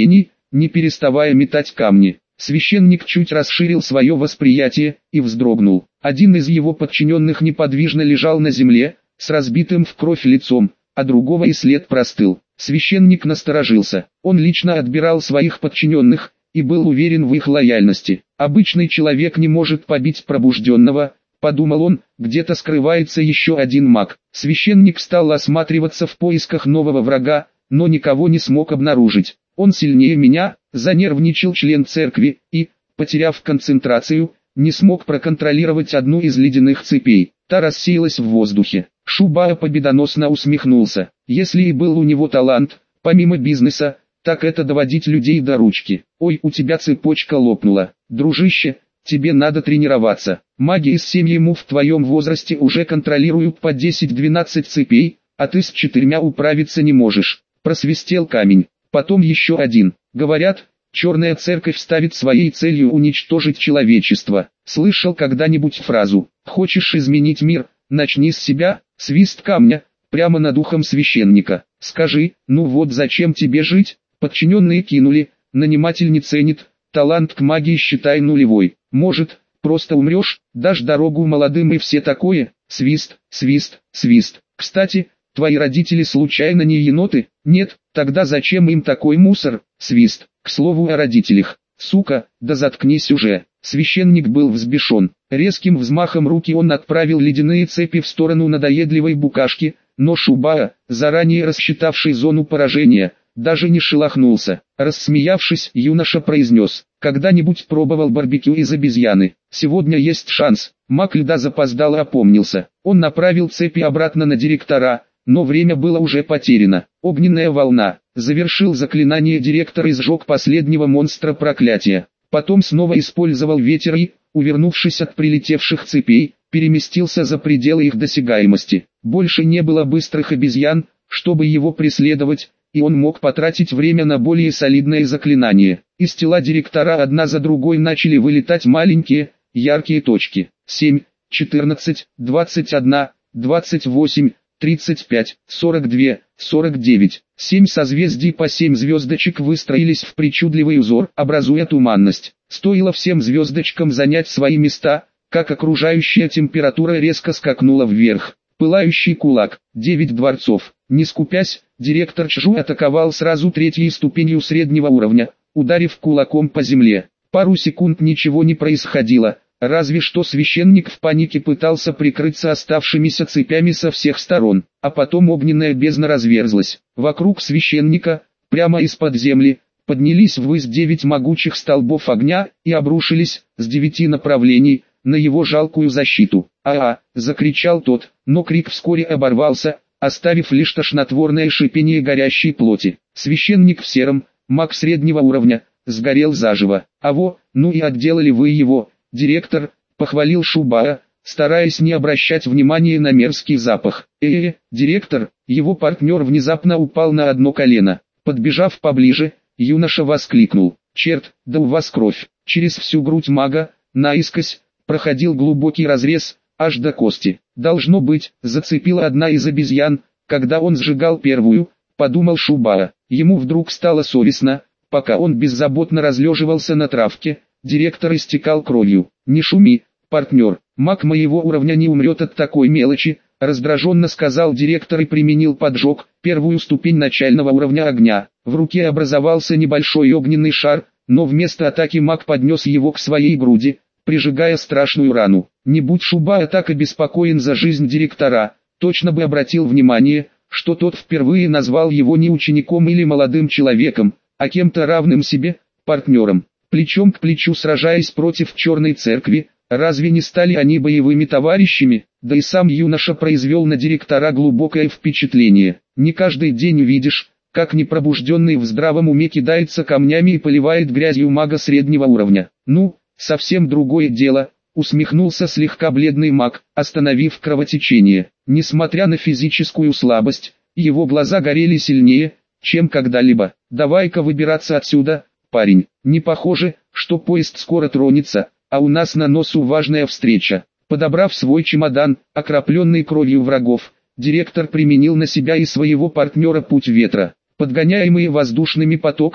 не переставая метать камни. Священник чуть расширил свое восприятие и вздрогнул. Один из его подчиненных неподвижно лежал на земле, с разбитым в кровь лицом, а другого и след простыл. Священник насторожился. Он лично отбирал своих подчиненных и был уверен в их лояльности. Обычный человек не может побить пробужденного, подумал он, где-то скрывается еще один маг. Священник стал осматриваться в поисках нового врага, но никого не смог обнаружить. Он сильнее меня, занервничал член церкви и, потеряв концентрацию, не смог проконтролировать одну из ледяных цепей. Та рассеялась в воздухе. Шубая победоносно усмехнулся. Если и был у него талант, помимо бизнеса, так это доводить людей до ручки. Ой, у тебя цепочка лопнула. Дружище, тебе надо тренироваться. Маги из семьи му в твоем возрасте уже контролируют по десять-двенадцать цепей, а ты с четырьмя управиться не можешь. Просвистел камень. Потом еще один. Говорят, черная церковь ставит своей целью уничтожить человечество. Слышал когда-нибудь фразу «Хочешь изменить мир, начни с себя», свист камня, прямо над ухом священника. Скажи, ну вот зачем тебе жить? Подчиненные кинули, наниматель не ценит, талант к магии считай нулевой. Может, просто умрешь, дашь дорогу молодым и все такое, свист, свист, свист. Кстати, твои родители случайно не еноты? Нет, тогда зачем им такой мусор? Свист. К слову о родителях. Сука, да заткнись уже. Священник был взбешен. Резким взмахом руки он отправил ледяные цепи в сторону надоедливой букашки, но Шубая, заранее рассчитавший зону поражения, даже не шелохнулся. Рассмеявшись, юноша произнес: «Когда-нибудь пробовал барбекю из обезьяны? Сегодня есть шанс». Маг льда запоздало опомнился. Он направил цепи обратно на директора, но время было уже потеряно. Огненная волна. Завершил заклинание директор и сжег последнего монстра проклятия. Потом снова использовал ветер и, увернувшись от прилетевших цепей, переместился за пределы их досягаемости. Больше не было быстрых обезьян, чтобы его преследовать, и он мог потратить время на более солидное заклинание. Из тела директора одна за другой начали вылетать маленькие, яркие точки. семь, четырнадцать, двадцать один, двадцать восемь, тридцать пять, сорок два, сорок девять. Семь созвездий по семь звездочек выстроились в причудливый узор, образуя туманность. Стоило всем звездочкам занять свои места, как окружающая температура резко скакнула вверх. Пылающий кулак, девять дворцов. Не скупясь, директор Чжу атаковал сразу третьей ступенью среднего уровня, ударив кулаком по земле. Пару секунд ничего не происходило, разве что священник в панике пытался прикрыться оставшимися цепями со всех сторон, а потом огненная бездна разверзлась. Вокруг священника, прямо из-под земли, поднялись ввысь девять могучих столбов огня и обрушились, с девяти направлений, на его жалкую защиту. «А-а!» — закричал тот, но крик вскоре оборвался, оставив лишь тошнотворное шипение горящей плоти. Священник в сером, маг среднего уровня, сгорел заживо. «Аво, ну и отделали вы его, директор», — похвалил Шубая, стараясь не обращать внимания на мерзкий запах. «Э-э, директор», его партнер внезапно упал на одно колено. Подбежав поближе, юноша воскликнул: «Черт, да у вас кровь!» Через всю грудь мага, наискось, проходил глубокий разрез, аж до кости. Должно быть, зацепила одна из обезьян, когда он сжигал первую, подумал Шубая. Ему вдруг стало совестно, пока он беззаботно разлеживался на травке, директор истекал кровью. «Не шуми, партнер, маг моего уровня не умрет от такой мелочи», раздраженно сказал директор и применил поджог, первую ступень начального уровня огня. В руке образовался небольшой огненный шар, но вместо атаки маг поднес его к своей груди, прижигая страшную рану. Не будь Шубая так обеспокоен за жизнь директора, точно бы обратил внимание, что тот впервые назвал его не учеником или молодым человеком, а кем-то равным себе, партнером. Плечом к плечу сражаясь против черной церкви, разве не стали они боевыми товарищами? Да и сам юноша произвел на директора глубокое впечатление. Не каждый день увидишь, как непробужденный в здравом уме кидается камнями и поливает грязью мага среднего уровня. «Ну, совсем другое дело», — усмехнулся слегка бледный маг, остановив кровотечение. Несмотря на физическую слабость, его глаза горели сильнее, чем когда-либо. «Давай-ка выбираться отсюда, парень. Не похоже, что поезд скоро тронется, а у нас на носу важная встреча». Подобрав свой чемодан, окропленный кровью врагов, директор применил на себя и своего партнера путь ветра. Подгоняемые воздушными потоками,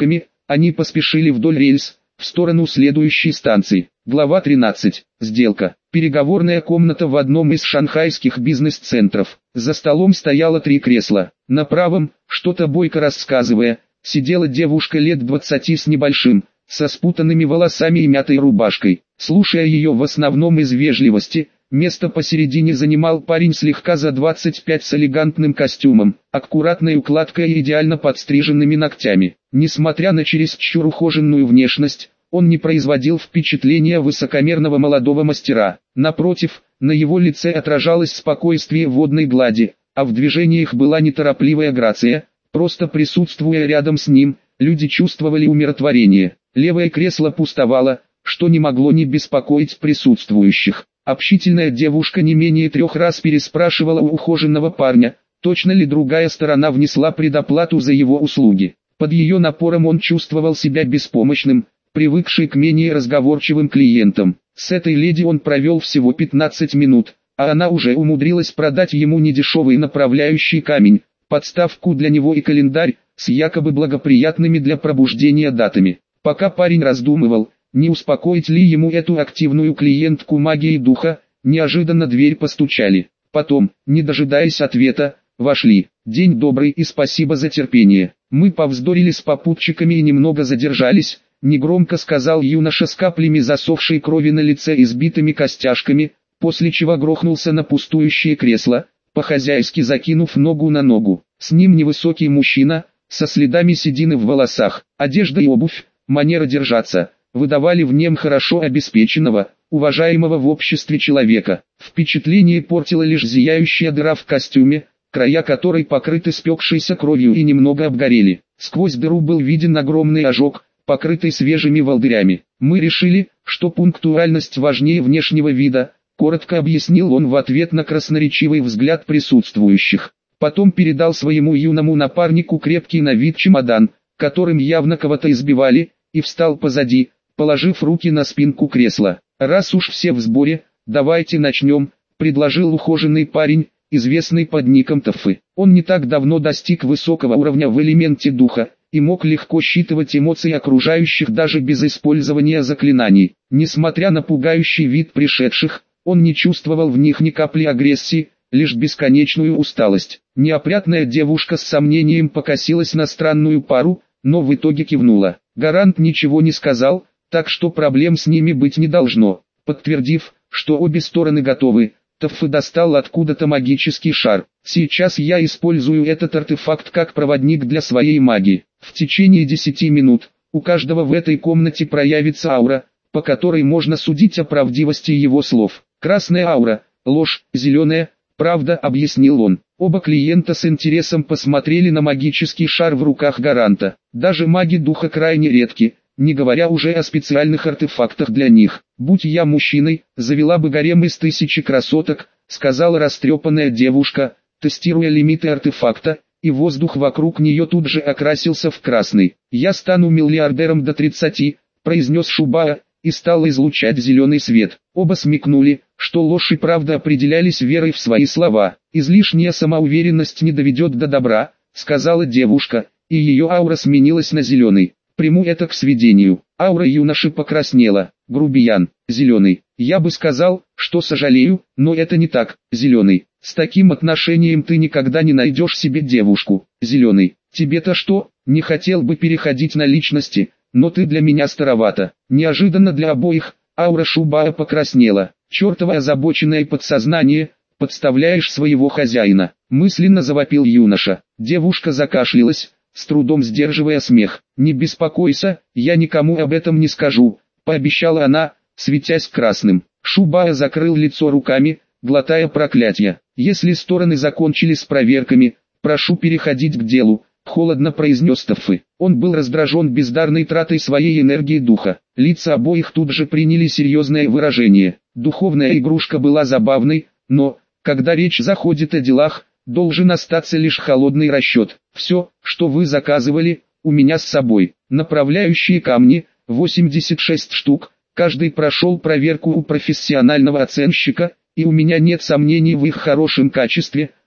Они поспешили вдоль рельс, в сторону следующей станции. Глава тринадцать. Сделка. Переговорная комната в одном из шанхайских бизнес-центров. За столом стояло три кресла. На правом, что-то бойко рассказывая, сидела девушка лет двадцати с небольшим, со спутанными волосами и мятой рубашкой. Слушая ее в основном из вежливости, место посередине занимал парень слегка за двадцать пять с элегантным костюмом, аккуратной укладкой и идеально подстриженными ногтями. Несмотря на чересчур ухоженную внешность, он не производил впечатления высокомерного молодого мастера. Напротив, на его лице отражалось спокойствие водной глади, а в движениях была неторопливая грация. Просто присутствуя рядом с ним, люди чувствовали умиротворение. Левое кресло пустовало, что не могло не беспокоить присутствующих. Общительная девушка не менее трех раз переспрашивала у ухоженного парня, точно ли другая сторона внесла предоплату за его услуги. Под ее напором он чувствовал себя беспомощным, привыкший к менее разговорчивым клиентам. С этой леди он провел всего пятнадцать минут, а она уже умудрилась продать ему недешевый направляющий камень, подставку для него и календарь, с якобы благоприятными для пробуждения датами. Пока парень раздумывал, не успокоить ли ему эту активную клиентку магии духа, неожиданно дверь постучали. Потом, не дожидаясь ответа, вошли. «День добрый и спасибо за терпение. Мы повздорили с попутчиками и немного задержались», негромко сказал юноша с каплями засохшей крови на лице и сбитыми костяшками, после чего грохнулся на пустующее кресло, по-хозяйски закинув ногу на ногу. С ним невысокий мужчина, со следами седины в волосах, одежда и обувь, манера держаться, выдавали в нем хорошо обеспеченного, уважаемого в обществе человека. Впечатление портила лишь зияющая дыра в костюме, края которой покрыты спекшейся кровью и немного обгорели. Сквозь дыру был виден огромный ожог, покрытый свежими волдырями. «Мы решили, что пунктуальность важнее внешнего вида», коротко объяснил он в ответ на красноречивый взгляд присутствующих. Потом передал своему юному напарнику крепкий на вид чемодан, которым явно кого-то избивали, и встал позади, положив руки на спинку кресла. «Раз уж все в сборе, давайте начнем», предложил ухоженный парень, известный под ником Таффы. Он не так давно достиг высокого уровня в элементе духа, и мог легко считывать эмоции окружающих даже без использования заклинаний. Несмотря на пугающий вид пришедших, он не чувствовал в них ни капли агрессии, лишь бесконечную усталость. Неопрятная девушка с сомнением покосилась на странную пару, но в итоге кивнула. Гарант ничего не сказал, так что проблем с ними быть не должно. Подтвердив, что обе стороны готовы, Таффы достал откуда-то магический шар. «Сейчас я использую этот артефакт как проводник для своей магии. В течение десяти минут, у каждого в этой комнате проявится аура, по которой можно судить о правдивости его слов. Красная аура, ложь, зеленая, правда», объяснил он. Оба клиента с интересом посмотрели на магический шар в руках Гаранта. Даже маги духа крайне редки, не говоря уже о специальных артефактах для них. «Будь я мужчиной, завела бы гарем из тысячи красоток», сказала растрепанная девушка, тестируя лимиты артефакта, и воздух вокруг нее тут же окрасился в красный. «Я стану миллиардером до тридцати», произнес Шубаа, и стал излучать зеленый свет. Оба смекнули, что ложь и правда определялись верой в свои слова. «Излишняя самоуверенность не доведет до добра», сказала девушка, и ее аура сменилась на зеленый. «Приму это к сведению». Аура юноши покраснела. «Грубиян, зеленый. Я бы сказал, что сожалею, но это не так, зеленый. С таким отношением ты никогда не найдешь себе девушку, зеленый. Тебе-то что, не хотел бы переходить на личности, но ты для меня старовата». Неожиданно для обоих, аура Шубаа покраснела. «Чертово озабоченное подсознание, подставляешь своего хозяина», мысленно завопил юноша. Девушка закашлялась, с трудом сдерживая смех. «Не беспокойся, я никому об этом не скажу», пообещала она, светясь красным. Шубаа закрыл лицо руками, глотая проклятия. «Если стороны закончили с проверками, прошу переходить к делу», холодно произнес Таффы. Он был раздражен бездарной тратой своей энергии духа. Лица обоих тут же приняли серьезное выражение. Духовная игрушка была забавной, но, когда речь заходит о делах, должен остаться лишь холодный расчет. «Все, что вы заказывали, у меня с собой. Направляющие камни, восемьдесят шесть штук, каждый прошел проверку у профессионального оценщика, и у меня нет сомнений в их хорошем качестве»,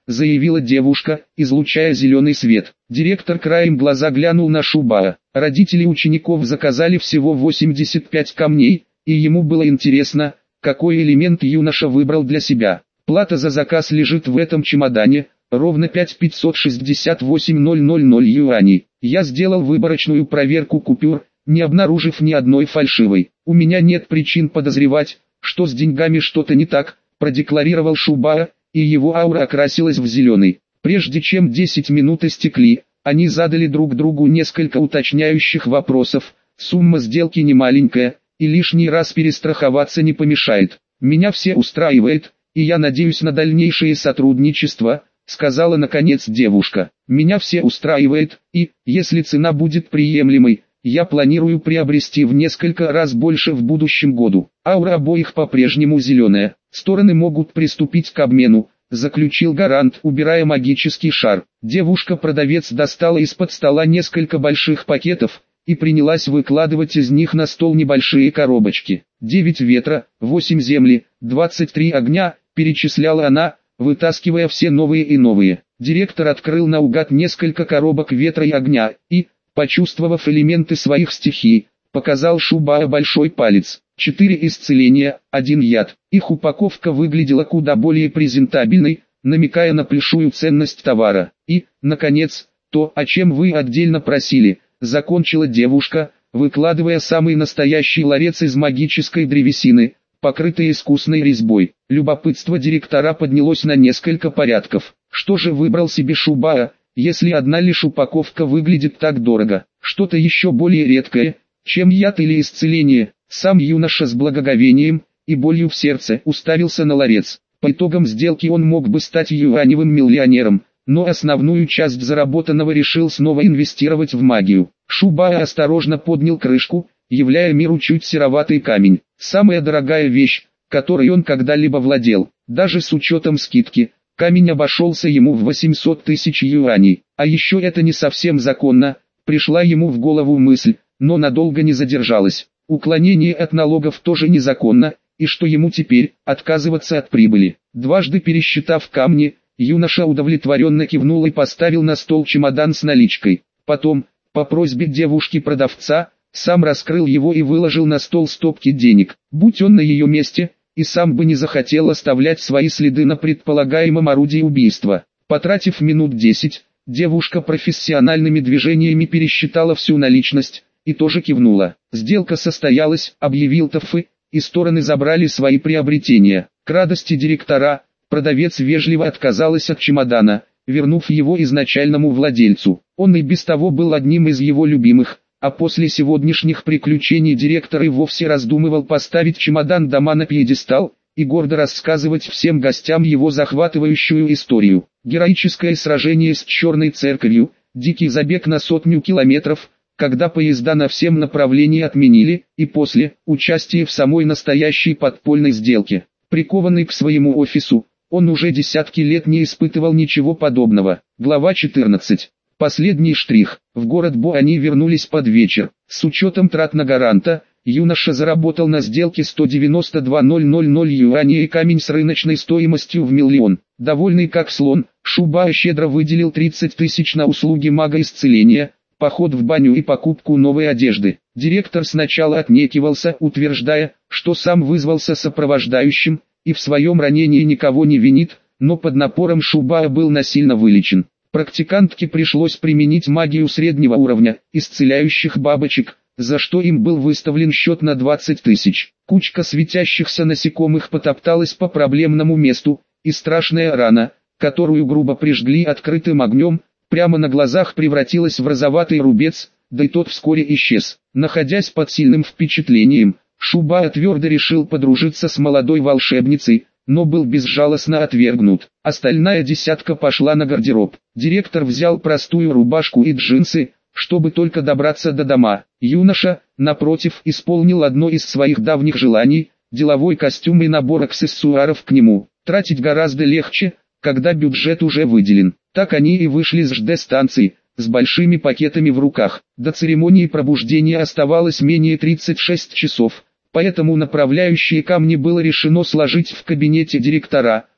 заявила девушка, излучая зеленый свет. Директор краем глаза глянул на Шубая. Родители учеников заказали всего восемьдесят пять камней, и ему было интересно, какой элемент юноша выбрал для себя. Плата за заказ лежит в этом чемодане, ровно пять тысяч пятьсот шестьдесят восемь тысяч юаней. Я сделал выборочную проверку купюр, не обнаружив ни одной фальшивой. У меня нет причин подозревать, что с деньгами что-то не так, продекларировал Шубая, и его аура окрасилась в зеленый. Прежде чем десять минут истекли, они задали друг другу несколько уточняющих вопросов. Сумма сделки не маленькая, и лишний раз перестраховаться не помешает. Меня все устраивает, и я надеюсь на дальнейшее сотрудничество, сказала наконец девушка. Меня все устраивает, и, если цена будет приемлемой, я планирую приобрести в несколько раз больше в будущем году. Аура обоих по-прежнему зеленая. Стороны могут приступить к обмену, заключил Гарант, убирая магический шар. Девушка-продавец достала из-под стола несколько больших пакетов и принялась выкладывать из них на стол небольшие коробочки. Девять ветра, восемь земли, двадцать три огня, перечисляла она, вытаскивая все новые и новые. Директор открыл наугад несколько коробок ветра и огня и, почувствовав элементы своих стихий, показал Шубая большой палец. Четыре исцеления, один яд. Их упаковка выглядела куда более презентабельной, намекая на плешую ценность товара. И, наконец, то, о чем вы отдельно просили, закончила девушка, выкладывая самый настоящий ларец из магической древесины, покрытый искусной резьбой. Любопытство директора поднялось на несколько порядков. Что же выбрал себе Шубая, если одна лишь упаковка выглядит так дорого? Что-то еще более редкое, чем яд или исцеление. Сам юноша с благоговением и болью в сердце уставился на ларец. По итогам сделки он мог бы стать юаневым миллионером, но основную часть заработанного решил снова инвестировать в магию. Шубая осторожно поднял крышку, являя миру чуть сероватый камень. Самая дорогая вещь, которой он когда-либо владел. Даже с учетом скидки, камень обошелся ему в восемьсот тысяч юаней. А еще это не совсем законно, пришла ему в голову мысль, но надолго не задержалась. Уклонение от налогов тоже незаконно, и что ему теперь, отказываться от прибыли. Дважды пересчитав камни, юноша удовлетворенно кивнул и поставил на стол чемодан с наличкой. Потом, по просьбе девушки-продавца, сам раскрыл его и выложил на стол стопки денег. Будь он на ее месте, и сам бы не захотел оставлять свои следы на предполагаемом орудии убийства. Потратив минут десять, девушка профессиональными движениями пересчитала всю наличность, и тоже кивнула. Сделка состоялась, объявил Таффи, и стороны забрали свои приобретения. К радости директора, продавец вежливо отказалась от чемодана, вернув его изначальному владельцу. Он и без того был одним из его любимых, а после сегодняшних приключений директор и вовсе раздумывал поставить чемодан дома на пьедестал и гордо рассказывать всем гостям его захватывающую историю. Героическое сражение с Черной Церковью, дикий забег на сотню километров, когда поезда на всем направлении отменили, и после, участие в самой настоящей подпольной сделке. Прикованный к своему офису, он уже десятки лет не испытывал ничего подобного. Глава четырнадцать. Последний штрих. В город Бо они вернулись под вечер. С учетом трат на Гаранта, юноша заработал на сделке сто девяносто два тысячи юаней и камень с рыночной стоимостью в миллион. Довольный как слон, Шубая щедро выделил тридцать тысяч на услуги мага исцеления, поход в баню и покупку новой одежды. Директор сначала отнекивался, утверждая, что сам вызвался сопровождающим, и в своем ранении никого не винит, но под напором Шубая был насильно вылечен. Практикантке пришлось применить магию среднего уровня, исцеляющих бабочек, за что им был выставлен счет на двадцать тысяч. Кучка светящихся насекомых потопталась по проблемному месту, и страшная рана, которую грубо прижгли открытым огнем, прямо на глазах превратилась в розоватый рубец, да и тот вскоре исчез. Находясь под сильным впечатлением, Шубая твердо решил подружиться с молодой волшебницей, но был безжалостно отвергнут. Остальная десятка пошла на гардероб. Директор взял простую рубашку и джинсы, чтобы только добраться до дома. Юноша, напротив, исполнил одно из своих давних желаний, деловой костюм и набор аксессуаров к нему. Тратить гораздо легче, когда бюджет уже выделен. Так они и вышли с ЖД-станции, с большими пакетами в руках. До церемонии пробуждения оставалось менее тридцати шести часов, поэтому направляющие камни было решено сложить в кабинете директора,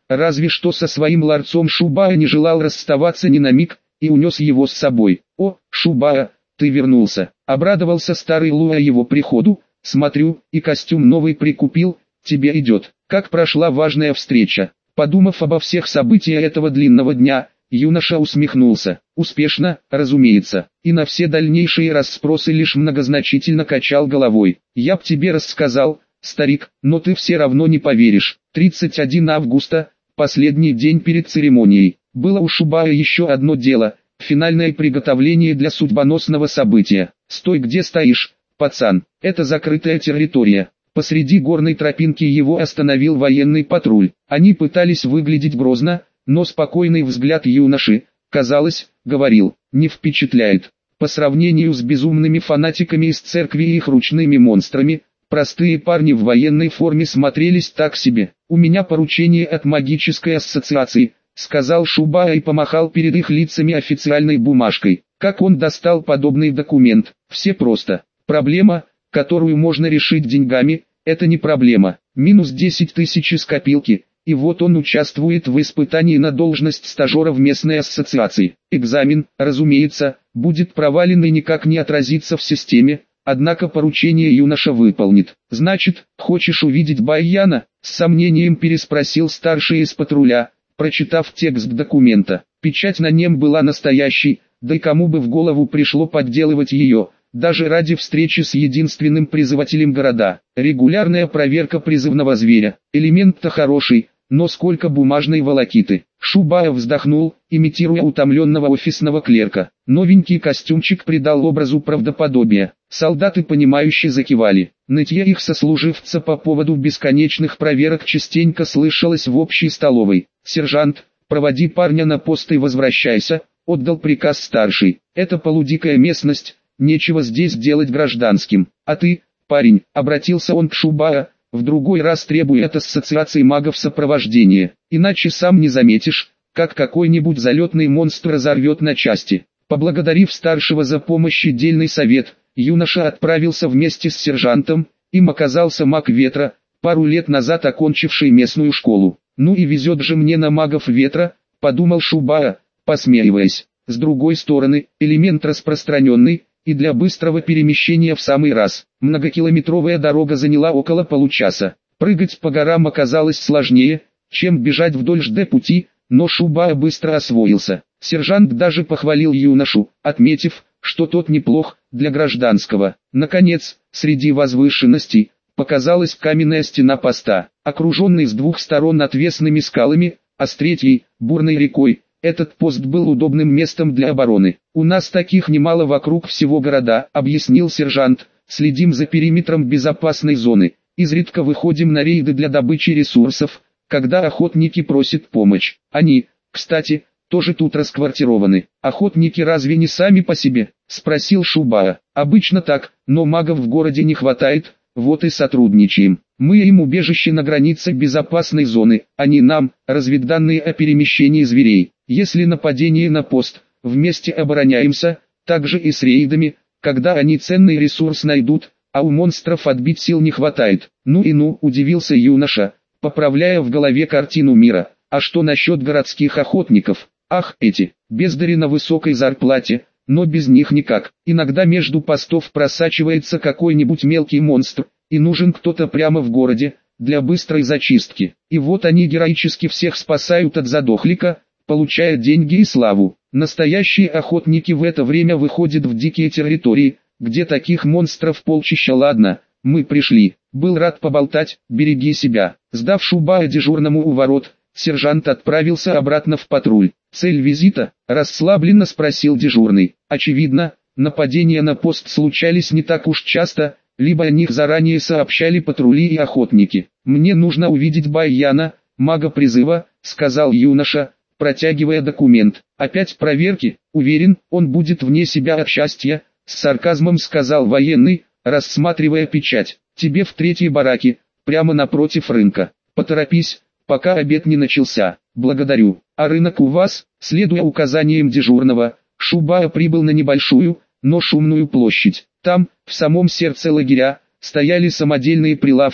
разве что со своим ларцом Шубая не желал расставаться ни на миг, и унес его с собой. «О, Шубая, ты вернулся!» — обрадовался старый Луа его приходу. «Смотрю, и костюм новый прикупил, тебе идет. Как прошла важная встреча?» Подумав обо всех событиях этого длинного дня, юноша усмехнулся. Успешно, разумеется, и на все дальнейшие расспросы лишь многозначительно качал головой. «Я б тебе рассказал, старик, но ты все равно не поверишь. тридцать первого августа, последний день перед церемонией, было у Шубая еще одно дело, финальное приготовление для судьбоносного события. Стой, где стоишь, пацан, это закрытая территория». Посреди горной тропинки его остановил военный патруль. Они пытались выглядеть грозно, но спокойный взгляд юноши, казалось, говорил, не впечатляет. По сравнению с безумными фанатиками из церкви и их ручными монстрами, простые парни в военной форме смотрелись так себе. «У меня поручение от магической ассоциации», — сказал Шубая и помахал перед их лицами официальной бумажкой. Как он достал подобный документ? Все просто. Проблема, которую можно решить деньгами, это не проблема. Минус десять тысяч из копилки, и вот он участвует в испытании на должность стажера в местной ассоциации. Экзамен, разумеется, будет провален и никак не отразится в системе, однако поручение юноша выполнит. «Значит, хочешь увидеть Баяна?» — с сомнением переспросил старший из патруля, прочитав текст документа. Печать на нем была настоящей, да и кому бы в голову пришло подделывать ее, даже ради встречи с единственным призывателем города. Регулярная проверка призывного зверя. Элемент-то хороший, но сколько бумажной волокиты. Шубая вздохнул, имитируя утомленного офисного клерка. Новенький костюмчик придал образу правдоподобия. Солдаты понимающе закивали. Нытье их сослуживца по поводу бесконечных проверок частенько слышалось в общей столовой. «Сержант, проводи парня на пост и возвращайся», — отдал приказ старший. «Это полудикая местность. Нечего здесь делать гражданским. А ты, парень, обратился он к Шубая, в другой раз требуй от ассоциации магов сопровождения, иначе сам не заметишь, как какой-нибудь залетный монстр разорвет на части». Поблагодарив старшего за помощь и дельный совет, юноша отправился вместе с сержантом, им оказался маг ветра, пару лет назад окончивший местную школу. «Ну и везет же мне на магов ветра», — подумал Шубая, посмеиваясь. С другой стороны, элемент распространенный, и для быстрого перемещения в самый раз. Многокилометровая дорога заняла около получаса. Прыгать по горам оказалось сложнее, чем бежать вдоль жд-пути, но Шубая быстро освоился. Сержант даже похвалил юношу, отметив, что тот неплох для гражданского. Наконец, среди возвышенностей, показалась каменная стена поста, окруженный с двух сторон отвесными скалами, а с третьей – бурной рекой. Этот пост был удобным местом для обороны. «У нас таких немало вокруг всего города», — объяснил сержант. «Следим за периметром безопасной зоны. Изредка выходим на рейды для добычи ресурсов, когда охотники просят помощь. Они, кстати, тоже тут расквартированы». «Охотники разве не сами по себе?» — спросил Шубая. «Обычно так, но магов в городе не хватает, вот и сотрудничаем. Мы им убежище на границе безопасной зоны, они нам, разведданные о перемещении зверей. Если нападение на пост, вместе обороняемся, также и с рейдами, когда они ценный ресурс найдут, а у монстров отбить сил не хватает». «Ну и ну», — удивился юноша, поправляя в голове картину мира. «А что насчет городских охотников? Ах, эти, бездари на высокой зарплате, но без них никак. Иногда между постов просачивается какой-нибудь мелкий монстр, и нужен кто-то прямо в городе, для быстрой зачистки. И вот они героически всех спасают от задохлика, получая деньги и славу. Настоящие охотники в это время выходят в дикие территории, где таких монстров полчища. Ладно, мы пришли. Был рад поболтать, береги себя». Сдав Шубая дежурному у ворот, сержант отправился обратно в патруль. «Цель визита?» – расслабленно спросил дежурный. «Очевидно, нападения на пост случались не так уж часто, либо о них заранее сообщали патрули и охотники. Мне нужно увидеть Баяна, мага призыва», – сказал юноша, протягивая документ. «Опять проверки? Уверен, он будет вне себя от счастья», — с сарказмом сказал военный, рассматривая печать. «Тебе в третьей бараке, прямо напротив рынка. Поторопись, пока обед не начался». «Благодарю. А рынок у вас?» Следуя указаниям дежурного, Шубая прибыл на небольшую, но шумную площадь. Там, в самом сердце лагеря, стояли самодельные прилавки,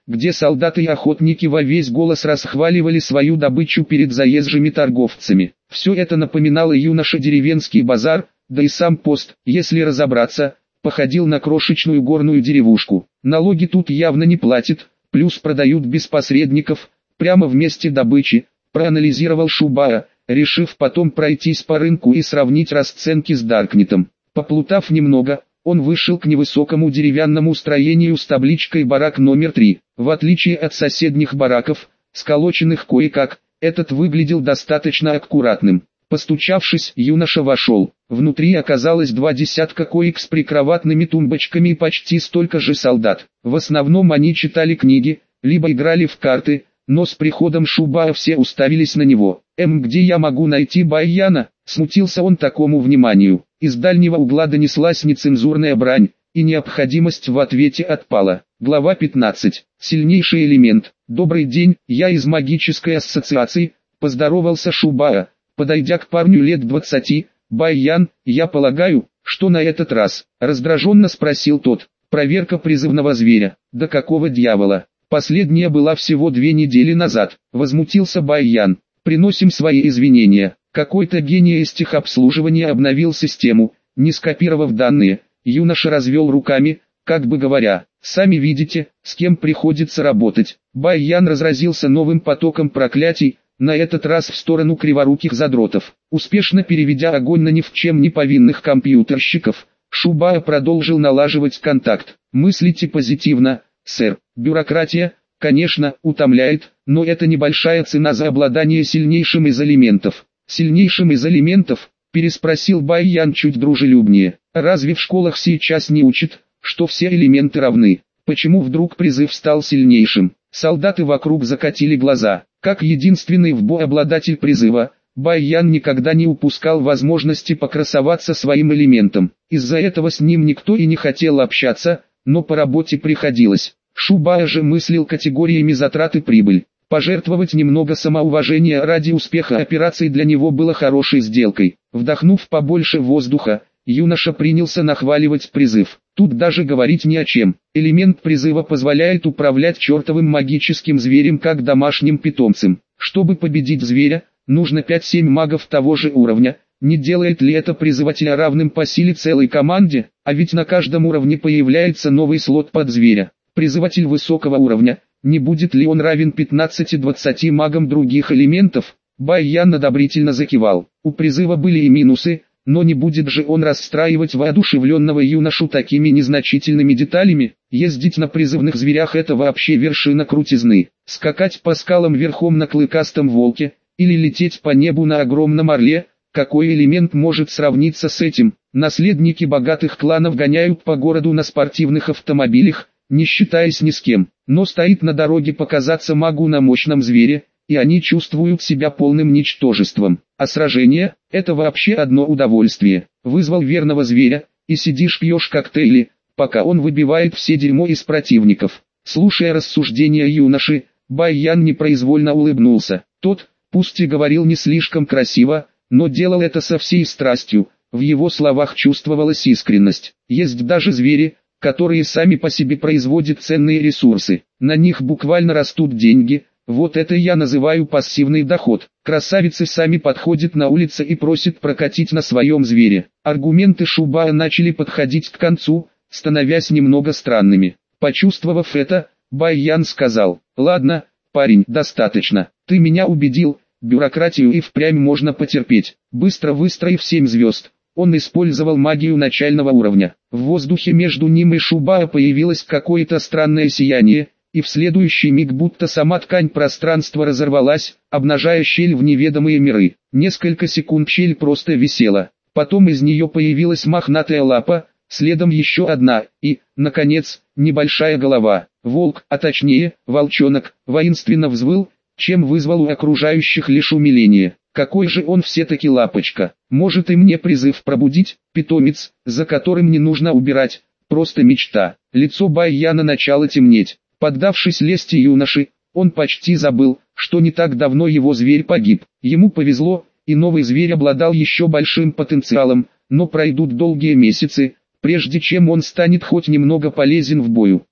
где солдаты и охотники во весь голос расхваливали свою добычу перед заезжими торговцами. Все это напоминало юноше деревенский базар, да и сам пост, если разобраться, походил на крошечную горную деревушку. Налоги тут явно не платят, плюс продают без посредников, прямо в месте добычи, проанализировал Шубара, решив потом пройтись по рынку и сравнить расценки с Даркнетом. Поплутав немного, он вышел к невысокому деревянному строению с табличкой «Барак номер три». В отличие от соседних бараков, сколоченных кое-как, этот выглядел достаточно аккуратным. Постучавшись, юноша вошел. Внутри оказалось два десятка коек с прикроватными тумбочками и почти столько же солдат. В основном они читали книги, либо играли в карты, но с приходом Шубара все уставились на него. «Эм, где я могу найти Баяна?» Смутился он такому вниманию. Из дальнего угла донеслась нецензурная брань, и необходимость в ответе отпала. Глава пятнадцать. Сильнейший элемент. «Добрый день, я из магической ассоциации», — поздоровался Шубара, подойдя к парню лет двадцати. «Баян, я полагаю, что на этот раз?» — раздраженно спросил тот. «Проверка призывного зверя. Да какого дьявола? Последняя была всего две недели назад», — возмутился Баян. «Приносим свои извинения. Какой-то гений из техобслуживания обновил систему, не скопировав данные». Юноша развел руками, как бы говоря: «Сами видите, с кем приходится работать». Баян разразился новым потоком проклятий, на этот раз в сторону криворуких задротов. Успешно переведя огонь на ни в чем не повинных компьютерщиков, Шубара продолжил налаживать контакт. «Мыслите позитивно, сэр. Бюрократия, конечно, утомляет, но это небольшая цена за обладание сильнейшим из элементов». «Сильнейшим из элементов?» — переспросил Баян чуть дружелюбнее. «Разве в школах сейчас не учат, что все элементы равны? Почему вдруг призыв стал сильнейшим?» Солдаты вокруг закатили глаза. Как единственный в бой обладатель призыва, Баян никогда не упускал возможности покрасоваться своим элементом. Из-за этого с ним никто и не хотел общаться, но по работе приходилось. Шубара же мыслил категориями затрат и прибыль. Пожертвовать немного самоуважения ради успеха операции для него было хорошей сделкой. Вдохнув побольше воздуха, юноша принялся нахваливать призыв. Тут даже говорить не о чем. Элемент призыва позволяет управлять чертовым магическим зверем как домашним питомцем. Чтобы победить зверя, нужно пять-семь магов того же уровня. Не делает ли это призывателя равным по силе целой команде? А ведь на каждом уровне появляется новый слот под зверя. Призыватель высокого уровня. Не будет ли он равен пятнадцати-двадцати магам других элементов? Баян одобрительно закивал. У призыва были и минусы, но не будет же он расстраивать воодушевленного юношу такими незначительными деталями. Ездить на призывных зверях — это вообще вершина крутизны. Скакать по скалам верхом на клыкастом волке, или лететь по небу на огромном орле — какой элемент может сравниться с этим? Наследники богатых кланов гоняют по городу на спортивных автомобилях, не считаясь ни с кем, но стоит на дороге показаться магу на мощном звере, и они чувствуют себя полным ничтожеством. А сражение – это вообще одно удовольствие. Вызвал верного зверя, и сидишь пьешь коктейли, пока он выбивает все дерьмо из противников. Слушая рассуждения юноши, Баян непроизвольно улыбнулся. Тот, пусть и говорил не слишком красиво, но делал это со всей страстью, в его словах чувствовалась искренность. Есть даже звери, которые сами по себе производят ценные ресурсы. На них буквально растут деньги, вот это я называю пассивный доход. Красавицы сами подходят на улице и просят прокатить на своем звере. Аргументы Шубара начали подходить к концу, становясь немного странными. Почувствовав это, Баян сказал: «Ладно, парень, достаточно. Ты меня убедил, бюрократию и впрямь можно потерпеть». Быстро выстроив семь звезд, он использовал магию начального уровня. В воздухе между ним и Шубара появилось какое-то странное сияние, и в следующий миг будто сама ткань пространства разорвалась, обнажая щель в неведомые миры. Несколько секунд щель просто висела. Потом из нее появилась мохнатая лапа, следом еще одна, и, наконец, небольшая голова. Волк, а точнее, волчонок, воинственно взвыл, чем вызвал у окружающих лишь умиление. Какой же он все-таки лапочка. Может и мне призыв пробудить? Питомец, за которым не нужно убирать, просто мечта. Лицо Баяна начало темнеть. Поддавшись лести юноши, он почти забыл, что не так давно его зверь погиб. Ему повезло, и новый зверь обладал еще большим потенциалом, но пройдут долгие месяцы, прежде чем он станет хоть немного полезен в бою.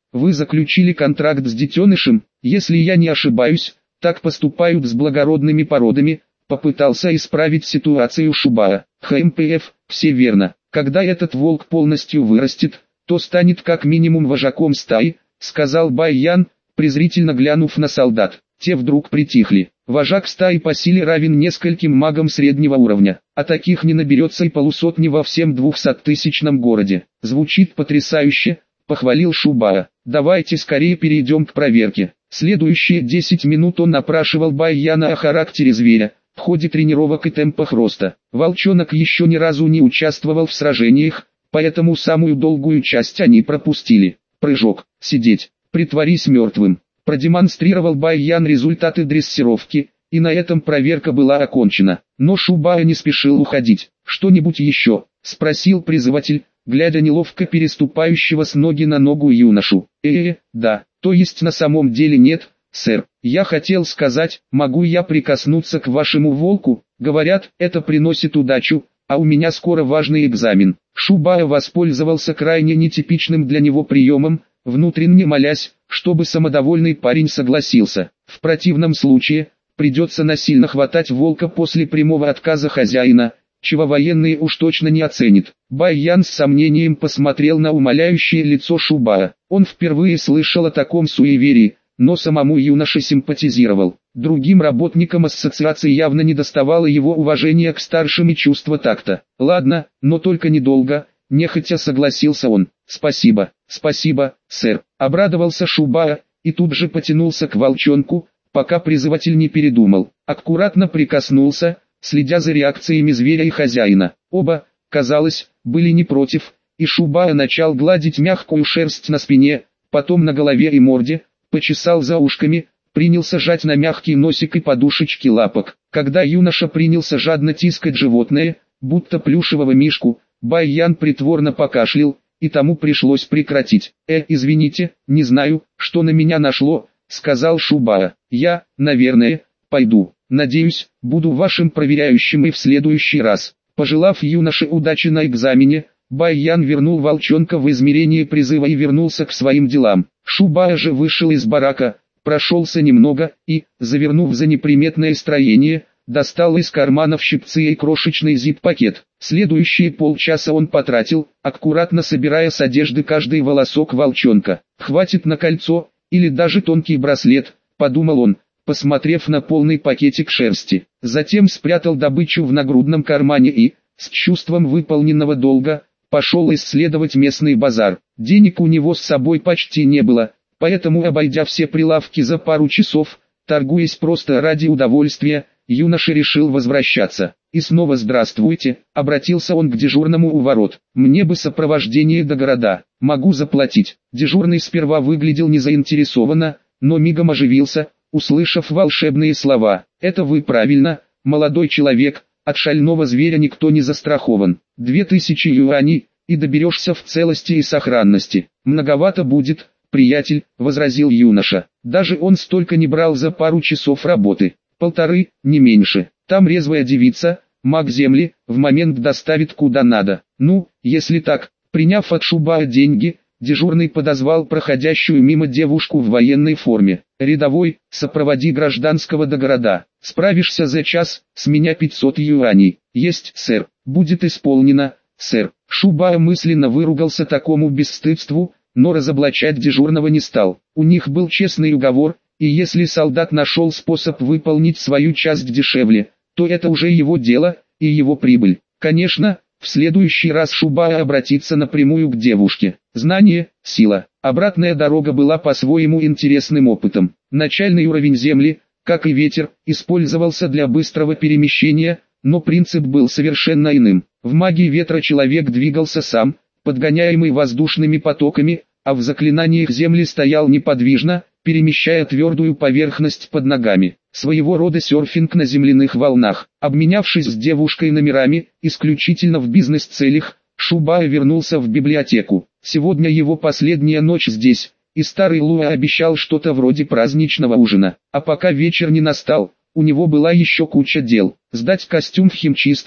вы заключили контракт с детенышем, если я не ошибаюсь, так поступают с благородными породами, попытался исправить ситуацию Шубара. ХМПФ, все верно. Когда этот волк полностью вырастет, то станет как минимум вожаком стаи, сказал Бай-Ян, презрительно глянув на солдат. Те вдруг притихли. Вожак стаи по силе равен нескольким магам среднего уровня, а таких не наберется и полусотни во всем двухсоттысячном городе. Звучит потрясающе, похвалил Шубара. Давайте скорее перейдем к проверке. Следующие десять минут он опрашивал Бай-Яна о характере зверя. В ходе тренировок и темпах роста, волчонок еще ни разу не участвовал в сражениях, поэтому самую долгую часть они пропустили. Прыжок, сидеть, притворись мертвым. Продемонстрировал Бай-Ян результаты дрессировки, и на этом проверка была окончена. Но Шубара не спешил уходить. «Что-нибудь еще?» – спросил призыватель, глядя неловко переступающего с ноги на ногу юношу. «Э-э, да, то есть на самом деле нет, сэр. Я хотел сказать, могу я прикоснуться к вашему волку? Говорят, это приносит удачу, а у меня скоро важный экзамен». Шубара воспользовался крайне нетипичным для него приемом, внутренне молясь, чтобы самодовольный парень согласился. В противном случае, придется насильно хватать волка после прямого отказа хозяина, чего военные уж точно не оценят. Бай-Ян с сомнением посмотрел на умоляющее лицо Шубара. Он впервые слышал о таком суеверии, но самому юноше симпатизировал. Другим работникам ассоциации явно недоставало его уважения к старшим и чувства такта. «Ладно, но только недолго», — нехотя согласился он. «Спасибо, спасибо, сэр», — обрадовался Шубара, и тут же потянулся к волчонку, пока призыватель не передумал. Аккуратно прикоснулся, следя за реакциями зверя и хозяина. Оба, казалось, были не против, и Шубара начал гладить мягкую шерсть на спине, потом на голове и морде, почесал за ушками, принялся жать на мягкий носик и подушечки лапок. Когда юноша принялся жадно тискать животное, будто плюшевого мишку, Бай-Ян притворно покашлял, и тому пришлось прекратить. «Э, извините, не знаю, что на меня нашло», — сказал Шубара. «Я, наверное, пойду. Надеюсь, буду вашим проверяющим и в следующий раз». Пожелав юноше удачи на экзамене, Бай-Ян вернул волчонка в измерение призыва и вернулся к своим делам. Шубара же вышел из барака, прошелся немного и, завернув за неприметное строение, достал из карманов щипцы и крошечный зип-пакет. Следующие полчаса он потратил, аккуратно собирая с одежды каждый волосок волчонка. «Хватит на кольцо, или даже тонкий браслет», — подумал он, посмотрев на полный пакетик шерсти. Затем спрятал добычу в нагрудном кармане и, с чувством выполненного долга, пошел исследовать местный базар. Денег у него с собой почти не было, поэтому, обойдя все прилавки за пару часов, торгуясь просто ради удовольствия, юноша решил возвращаться. «И снова здравствуйте», — обратился он к дежурному у ворот. «Мне бы сопровождение до города, могу заплатить». Дежурный сперва выглядел незаинтересованно, но мигом оживился, услышав волшебные слова. «Это вы правильно, молодой человек, от шального зверя никто не застрахован. Две тысячи юаней, и доберешься в целости и сохранности». «Многовато будет, приятель», — возразил юноша. Даже он столько не брал за пару часов работы. «Полторы, не меньше. Там резвая девица, маг земли, в момент доставит куда надо». «Ну, если так». Приняв от Шубара деньги, дежурный подозвал проходящую мимо девушку в военной форме. «Рядовой, сопроводи гражданского до города. Справишься за час, с меня пятьсот юаней». «Есть, сэр. Будет исполнено, сэр». Шубара мысленно выругался такому бесстыдству, но разоблачать дежурного не стал. У них был честный уговор, и если солдат нашел способ выполнить свою часть дешевле, то это уже его дело, и его прибыль. Конечно, в следующий раз Шубара обратится напрямую к девушке. Знание – сила. Обратная дорога была по-своему интересным опытом. Начальный уровень земли, как и ветер, использовался для быстрого перемещения, но принцип был совершенно иным. В магии ветра человек двигался сам, подгоняемый воздушными потоками, а в заклинаниях земли стоял неподвижно, перемещая твердую поверхность под ногами. Своего рода серфинг на земляных волнах. Обменявшись с девушкой номерами, исключительно в бизнес-целях, Шубара вернулся в библиотеку. Сегодня его последняя ночь здесь, и старый Луа обещал что-то вроде праздничного ужина. А пока вечер не настал, у него была еще куча дел. Сдать костюм в химчистку,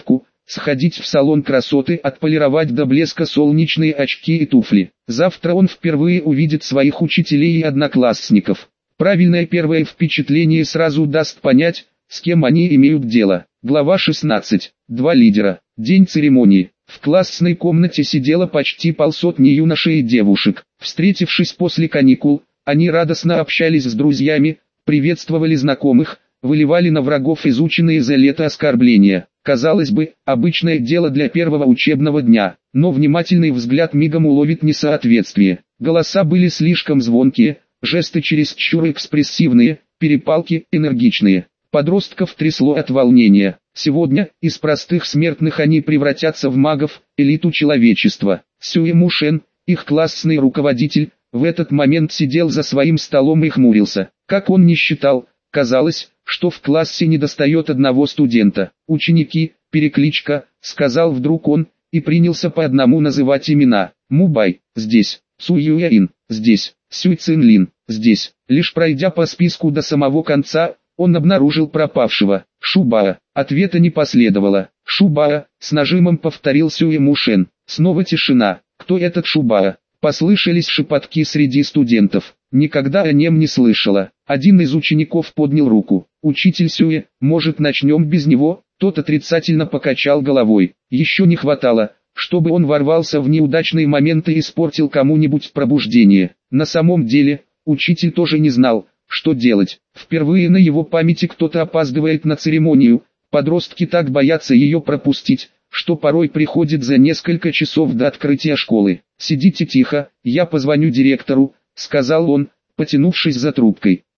сходить в салон красоты, отполировать до блеска солнечные очки и туфли. Завтра он впервые увидит своих учителей и одноклассников. Правильное первое впечатление сразу даст понять, с кем они имеют дело. Глава шестнадцать. Два лидера. День церемонии. В классной комнате сидело почти полсотни юношей и девушек. Встретившись после каникул, они радостно общались с друзьями, приветствовали знакомых, выливали на врагов изученные за лето оскорбления. Казалось бы, обычное дело для первого учебного дня, но внимательный взгляд мигом уловит несоответствие. Голоса были слишком звонкие, жесты чересчур экспрессивные, перепалки энергичные. Подростков трясло от волнения. Сегодня из простых смертных они превратятся в магов, элиту человечества. Сюэ Мушен, их классный руководитель, в этот момент сидел за своим столом и хмурился. Как он ни считал, казалось, что в классе недостает одного студента. «Ученики, перекличка», — сказал вдруг он, и принялся по одному называть имена. Мубай, здесь, Су Юяин, здесь, Сюй Цинлин, здесь. Лишь пройдя по списку до самого конца, он обнаружил пропавшего. Шубаа. Ответа не последовало. Шубаа, с нажимом повторил Сюэ Мушен. Снова тишина. Кто этот Шубаа? Послышались шепотки среди студентов. Никогда о нем не слышала. Один из учеников поднял руку. «Учитель Сюэ, может, начнем без него?» Тот отрицательно покачал головой. Еще не хватало, чтобы он ворвался в неудачные моменты и испортил кому-нибудь пробуждение. На самом деле, учитель тоже не знал, что делать. Впервые на его памяти кто-то опаздывает на церемонию. Подростки так боятся ее пропустить, что порой приходит за несколько часов до открытия школы. «Сидите тихо, я позвоню директору», — сказал он, потянувшись за трубкой.